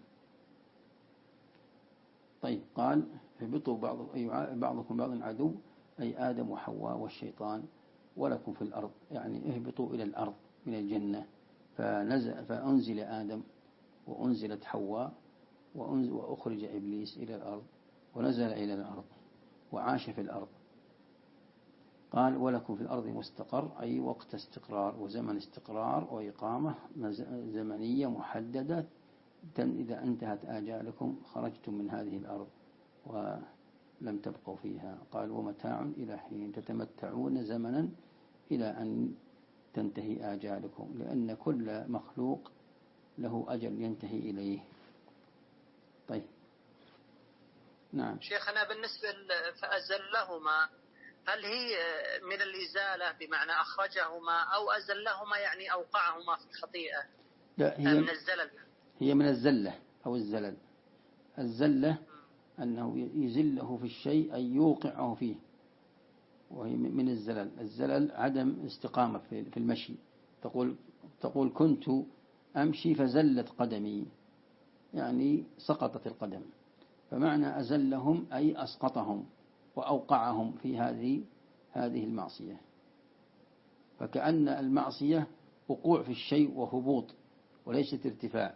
طيب، قال اهبطوا بعضكم بعض عدو، أي آدم وحواء والشيطان، ولكم في الأرض، يعني اهبطوا إلى الأرض من الجنة. فأنزل آدم وأنزلت حواء وأخرج إبليس إلى الأرض ونزل إلى الأرض وعاش في الأرض. قال ولكم في الأرض مستقر، أي وقت استقرار وزمن استقرار وإقامة زمنية محددة، إذا انتهت آجالكم خرجتم من هذه الأرض ولم تبقوا فيها. قال ومتاع إلى حين، تتمتعون زمنا إلى أن تنتهي آجالكم، لأن كل مخلوق له أجل ينتهي إليه. طيب، نعم. شيخنا بالنسبة فأزلهما، هل هي من الإزالة بمعنى أخرجهما، أو أزلهما يعني أوقعهما في الخطيئة؟ لا، من الزلل. هي من الزلة أو الزلل. الزلة أنه يزله في الشيء أي يوقعه فيه، وهي من الزلل. الزلل عدم استقامة في المشي. تقول كنت أمشي فزلت قدمي، يعني سقطت القدم. فمعنى أزلهم أي أسقطهم وأوقعهم في هذه المعصية. فكأن المعصية وقوع في الشيء وهبوط وليست ارتفاع.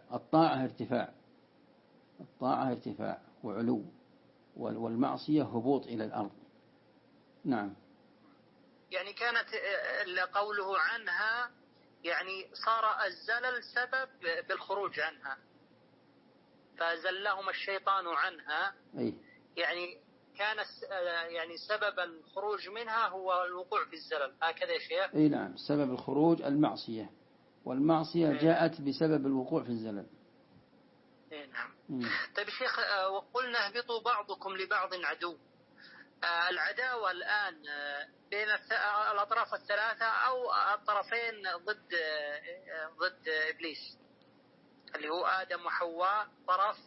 الطاعة ارتفاع وعلو، والمعصية هبوط إلى الأرض. نعم. يعني كانت قوله عنها يعني صار الزلل سبب بالخروج عنها، فزلهم الشيطان عنها. أي. يعني كان يعني سبب الخروج منها هو الوقوع في الزلل، هكذا يا شيخ؟ أي نعم، سبب الخروج المعصية، والمعصية جاءت بسبب الوقوع في الزلل. نعم. طيب شيخ، وقلنا اهبطوا بعضكم لبعض عدو. العداوة الآن بين الأطراف الثلاثة أو الطرفين ضد إبليس، اللي هو آدم وحواء طرف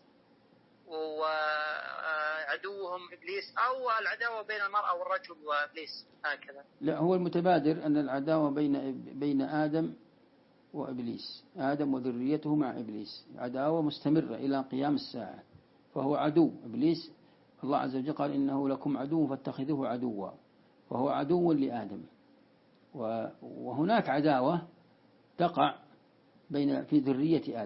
وعدوهم إبليس، أو العداوة بين المرأة والرجل وإبليس هكذا؟ لا، هو المتبادر أن العداوة بين آدم وإبليس، آدم وذريته مع إبليس، عداوة مستمرة إلى قيام الساعة، فهو عدو إبليس. الله عز وجل قال إنه لكم عدو فاتخذوه عدوا، فهو عدو لآدم. وهناك عداوة تقع في ذرية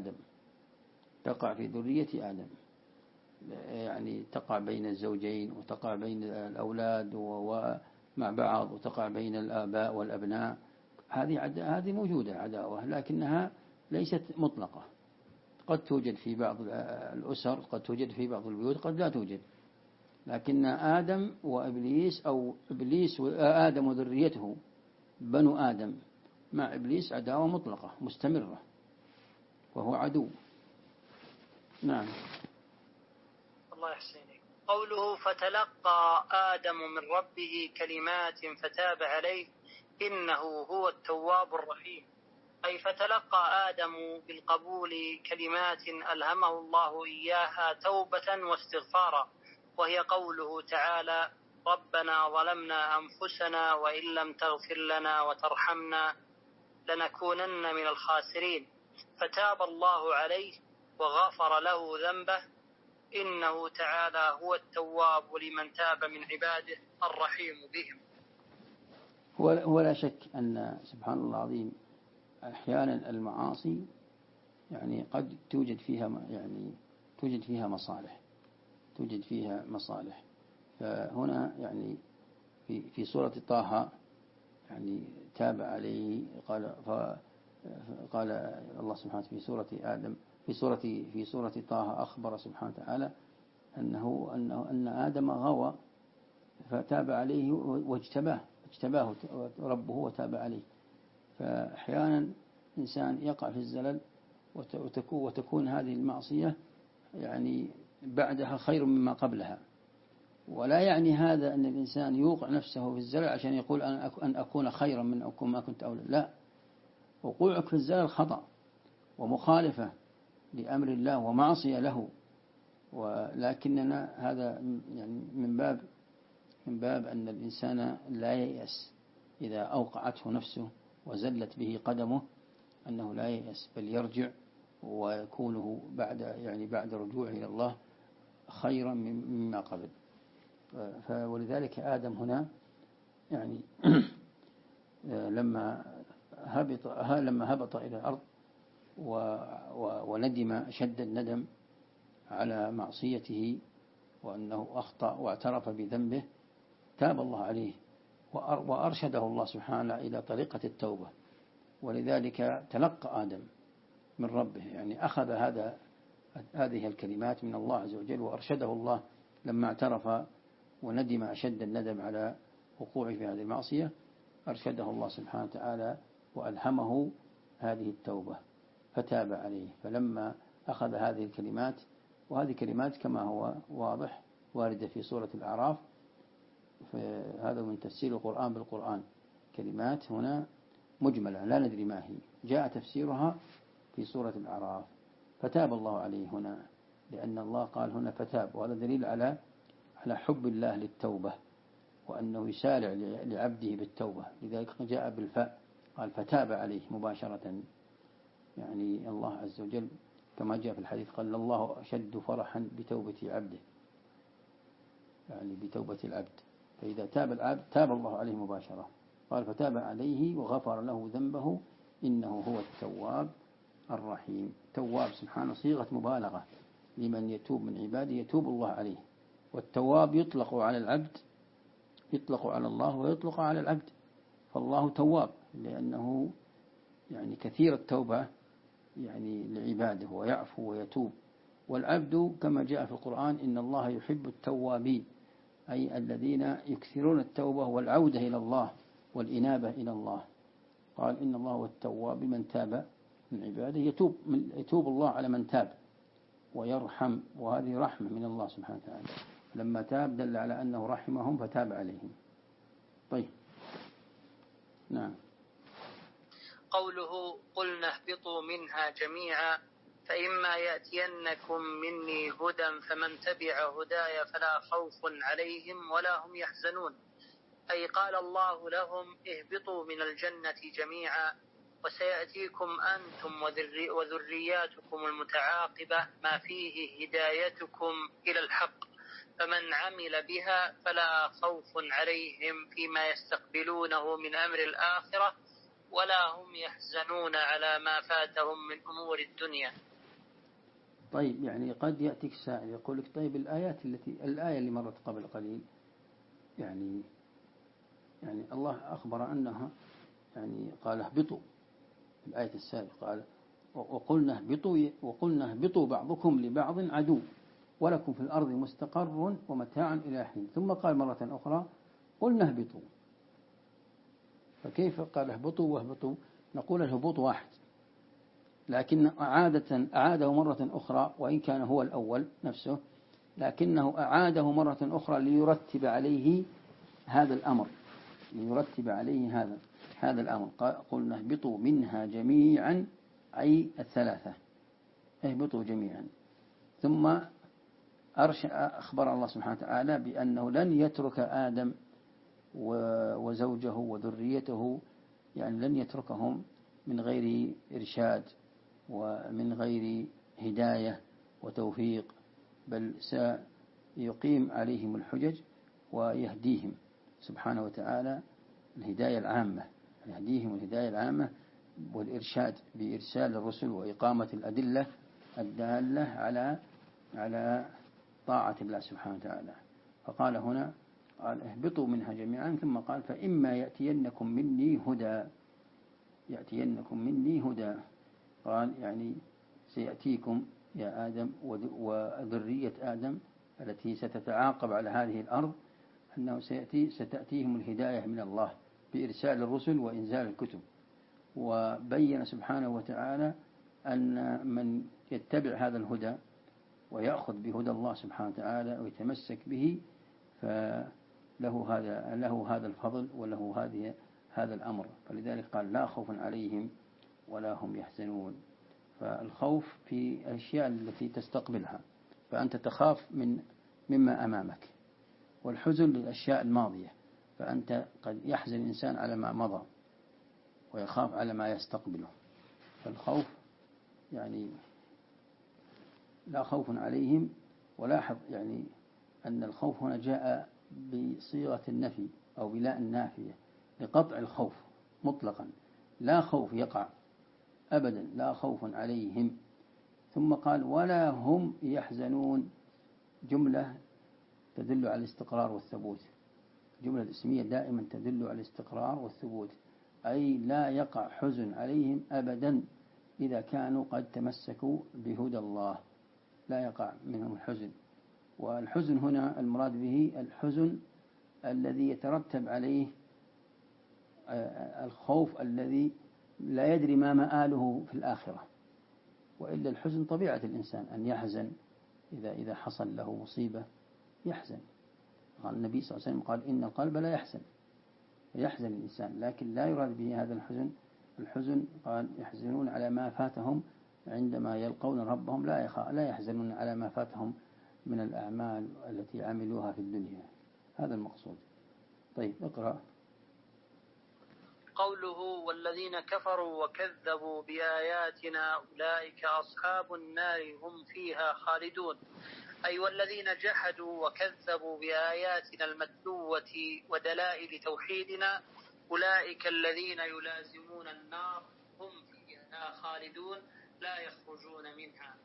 آدم، يعني تقع بين الزوجين، وتقع بين الأولاد ومع بعض، وتقع بين الآباء والأبناء. هذه موجودة عداوة، لكنها ليست مطلقة. قد توجد في بعض الأسر، قد توجد في بعض البيوت، قد لا توجد. لكن آدم وإبليس، أو إبليس وآدم وذريته بنو آدم مع إبليس عداوة مطلقة مستمرة، وهو عدو. نعم. الله يحسنك. قوله فتلقى آدم من ربه كلمات فتاب عليه إنه هو التواب الرحيم، أي فتلقى آدم بالقبول كلمات ألهمه الله إياها توبة واستغفارا، وهي قوله تعالى ربنا ظلمنا أنفسنا وإن لم تغفر لنا وترحمنا لنكونن من الخاسرين، فتاب الله عليه وغفر له ذنبه، إنه تعالى هو التواب لمن تاب من عباده الرحيم بهم. ولا شك أن سبحان الله العظيم أحيانا المعاصي يعني قد توجد فيها مصالح. فهنا يعني في سورة طه يعني تاب عليه. قال الله سبحانه في سورة آدم في سورة طه أخبر سبحانه وتعالى أن آدم غوى فتاب عليه اجتباه ربه وتاب عليه. فأحيانا إنسان يقع في الزلل وتكون هذه المعصية يعني بعدها خير مما قبلها، ولا يعني هذا أن الإنسان يوقع نفسه في الزلل عشان يقول أن أكون خيرا من أكون ما كنت أولى. لا، وقوعك في الزلل خطأ ومخالفة لأمر الله ومعصية له، ولكننا هذا يعني من باب أن الإنسان لا ييأس إذا أوقعته نفسه وزلت به قدمه، أنه لا ييأس بل يرجع ويكونه بعد رجوعه إلى الله خيرا مما قبل. ولذلك آدم هنا يعني لما هبط إلى الأرض وندم شد الندم على معصيته وأنه أخطأ واعترف بذنبه، تاب الله عليه وأرشده الله سبحانه إلى طريقة التوبة. ولذلك تلقى آدم من ربه، يعني أخذ هذه الكلمات من الله عز وجل، وأرشده الله لما اعترف وندم أشد الندم على وقوعه في هذه المعصية، أرشده الله سبحانه وتعالى وألهمه هذه التوبة فتاب عليه. فلما أخذ هذه الكلمات، وهذه كلمات كما هو واضح واردة في سورة الأعراف، هذا من تفسير القرآن بالقرآن، كلمات هنا مجملة لا ندري ما هي، جاء تفسيرها في سورة الأعراف. فتاب الله عليه هنا، لأن الله قال هنا فتاب، وهذا دليل على حب الله للتوبة وأنه يسارع لعبده بالتوبة، لذلك جاء بالفاء قال فتاب عليه مباشرة. يعني الله عز وجل كما جاء في الحديث قال الله أشد فرحا بتوبة عبده، يعني بتوبة العبد، فإذا تاب العبد تاب الله عليه مباشرة. قال فتاب عليه وغفر له ذنبه إنه هو التواب الرحيم. تواب سبحانه صيغة مبالغة لمن يتوب من عباده يتوب الله عليه. والتواب يطلق على العبد، يطلق على الله ويطلق على العبد، فالله تواب لأنه يعني كثير التوبة يعني لعباده ويعفو ويتوب. والعبد كما جاء في القرآن إن الله يحب التوابين، أي الذين يكثرون التوبة والعودة إلى الله والإنابة إلى الله. قال إن الله هو التواب من تاب من عباده، يتوب الله على من تاب ويرحم، وهذه رحمة من الله سبحانه وتعالى. لما تاب دل على أنه رحمهم فتاب عليهم. طيب نعم. قوله قلنا اهبطوا منها جميعا فإما يأتينكم مني هدى فمن تبع هداي فلا خوف عليهم ولا هم يحزنون، أي قال الله لهم اهبطوا من الجنة جميعا وسيأتيكم أنتم وذرياتكم المتعاقبة ما فيه هدايتكم إلى الحق، فمن عمل بها فلا خوف عليهم فيما يستقبلونه من أمر الآخرة ولا هم يحزنون على ما فاتهم من أمور الدنيا. طيب يعني قد يأتيك سائل يقول لك طيب الآية اللي مرت قبل قليل يعني الله أخبر أنها يعني قال اهبطوا، في الآية السابقة قال وقلنا اهبطوا بعضكم لبعض عدو ولكم في الأرض مستقر ومتاع إلى حين، ثم قال مرة أخرى قلنا اهبطوا. فكيف قال اهبطوا واهبطوا؟ نقول الهبوط واحد، لكن أعاده مرة أخرى، وإن كان هو الأول نفسه لكنه أعاده مرة أخرى ليرتب عليه هذا الأمر، هذا الأمر. قلنا اهبطوا منها جميعا أي الثلاثة، اهبطوا جميعا. ثم أخبر الله سبحانه وتعالى بأنه لن يترك آدم وزوجه وذريته، يعني لن يتركهم من غير إرشاد ومن غير هداية وتوفيق، بل سيقيم عليهم الحجج ويهديهم سبحانه وتعالى الهداية العامة، يهديهم الهداية العامة والإرشاد بإرسال الرسل وإقامة الأدلة الدالة على طاعة الله سبحانه وتعالى. فقال هنا قال اهبطوا منها جميعا، ثم قال فإما يأتينكم مني هدى. قال يعني سيأتيكم يا آدم وذرية آدم التي ستتعاقب على هذه الأرض، أنه ستأتيهم الهداية من الله بإرسال الرسل وإنزال الكتب. وبين سبحانه وتعالى أن من يتبع هذا الهدى ويأخذ بهدى الله سبحانه وتعالى ويتمسك به فله هذا الفضل وله هذا الأمر. فلذلك قال لا خوف عليهم ولا هم يحزنون. فالخوف في الأشياء التي تستقبلها، فأنت تخاف مما أمامك، والحزن للأشياء الماضية، فأنت قد يحزن الإنسان على ما مضى ويخاف على ما يستقبله. فالخوف يعني لا خوف عليهم. ولاحظ يعني أن الخوف هنا جاء بصيغة النفي أو بلاء النافية لقطع الخوف مطلقا، لا خوف يقع أبدا، لا خوف عليهم. ثم قال ولا هم يحزنون، جملة تدل على الاستقرار والثبوت. جملة اسمية دائما تدل على الاستقرار والثبوت، أي لا يقع حزن عليهم أبدا إذا كانوا قد تمسكوا بهدى الله، لا يقع منهم الحزن. والحزن هنا المراد به الحزن الذي يترتب عليه الخوف الذي لا يدري ما مآله في الآخرة. وإلا الحزن طبيعة الإنسان أن يحزن، إذا حصل له مصيبة يحزن. قال النبي صلى الله عليه وسلم قال إن القلب لا يحزن الإنسان، لكن لا يراد به هذا الحزن قال يحزنون على ما فاتهم عندما يلقون ربهم، لا يحزنون على ما فاتهم من الأعمال التي عملوها في الدنيا. هذا المقصود. طيب اقرأ. قوله والذين كفروا وكذبوا بآياتنا أولئك أصحاب النار هم فيها خالدون، أي والذين جحدوا وكذبوا بآياتنا المتلوة ودلائل توحيدنا أولئك الذين يلازمون النار هم فيها خالدون لا يخرجون منها.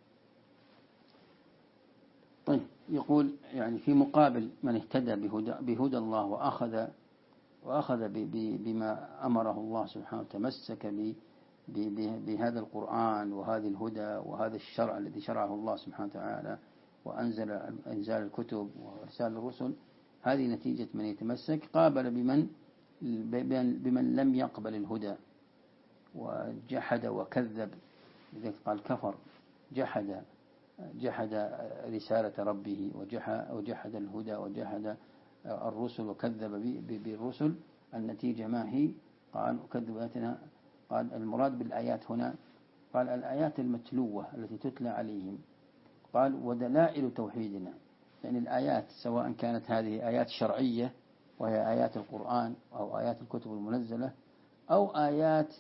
طيب يقول يعني في مقابل من اهتدى بهدى الله وأخذ بما أمره الله سبحانه وتمسك بهذا القرآن وهذه الهدى وهذا الشرع الذي شرعه الله سبحانه وتعالى وأنزال الكتب وإرسال الرسل، هذه نتيجة من يتمسك. قابل بمن لم يقبل الهدى وجحد وكذب، لذلك قال كفر، جحد رسالة ربه وجحد الهدى وجحد الرسل وكذب بالرسل. النتيجة ما هي؟ قال وكذب آياتنا. قال المراد بالآيات هنا قال الآيات المتلوة التي تتلى عليهم، قال ودلائل توحيدنا، يعني الآيات سواء كانت هذه آيات شرعية وهي آيات القرآن أو آيات الكتب المنزلة، أو آيات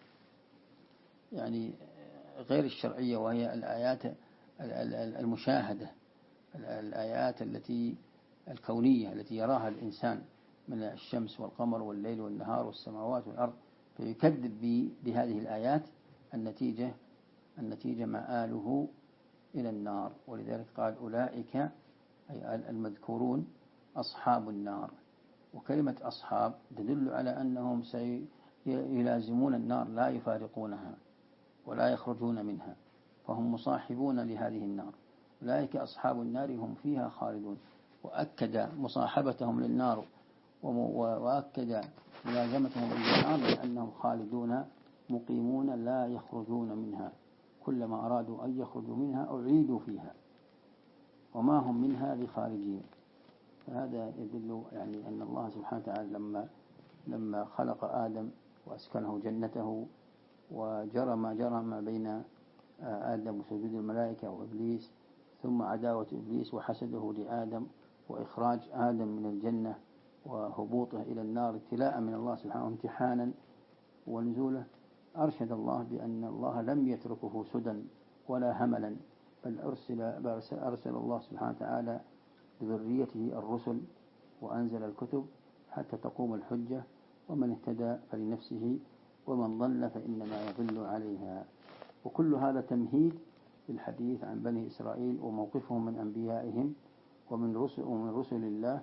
يعني غير الشرعية وهي الآيات المشاهدة، الآيات الكونية التي يراها الإنسان من الشمس والقمر والليل والنهار والسماوات والأرض، فيكذب بهذه الآيات. النتيجة مآله إلى النار. ولذلك قال أولئك أي المذكورون أصحاب النار. وكلمة أصحاب تدل على أنهم سيلازمون النار لا يفارقونها ولا يخرجون منها، فهم مصاحبون لهذه النار. أولئك أصحاب النار هم فيها خالدون. وأكد مصاحبتهم للنار وأكد ملازمتهم للنار لأنهم خالدون مقيمون لا يخرجون منها، كلما أرادوا أن يخرجوا منها أعيدوا فيها وما هم منها بخارجين. فهذا يدل يعني أن الله سبحانه وتعالى لما خلق آدم وأسكنه جنته وجرى ما بين آدم وسجود الملائكة وإبليس، ثم عداوة إبليس وحسده لآدم وإخراج آدم من الجنة وهبوطه إلى النار ابتلاء من الله سبحانه امتحانا ونزوله، أرشد الله بأن الله لم يتركه سدى ولا هملا، بل أرسل الله سبحانه وتعالى بذريته الرسل وأنزل الكتب حتى تقوم الحجة، ومن اهتدى فلنفسه ومن ضل فإنما يضل عليها. وكل هذا تمهيد للحديث عن بني إسرائيل وموقفهم من أنبيائهم ومن رسل الله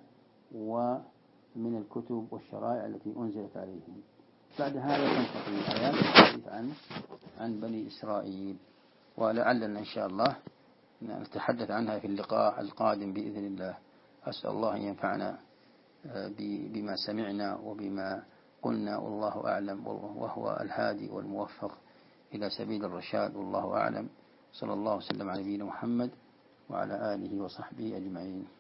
ومن الكتب والشرائع التي أنزلت عليهم. بعد هذا تنتقل الآيات الحديث عن بني إسرائيل، ولعلنا إن شاء الله نتحدث عنها في اللقاء القادم بإذن الله. أسأل الله أن ينفعنا بما سمعنا وبما قلنا، والله أعلم، وهو الهادي والموفق إلى سبيل الرشاد، والله أعلم. صلى الله وسلم على نبينا محمد وعلى آله وصحبه أجمعين.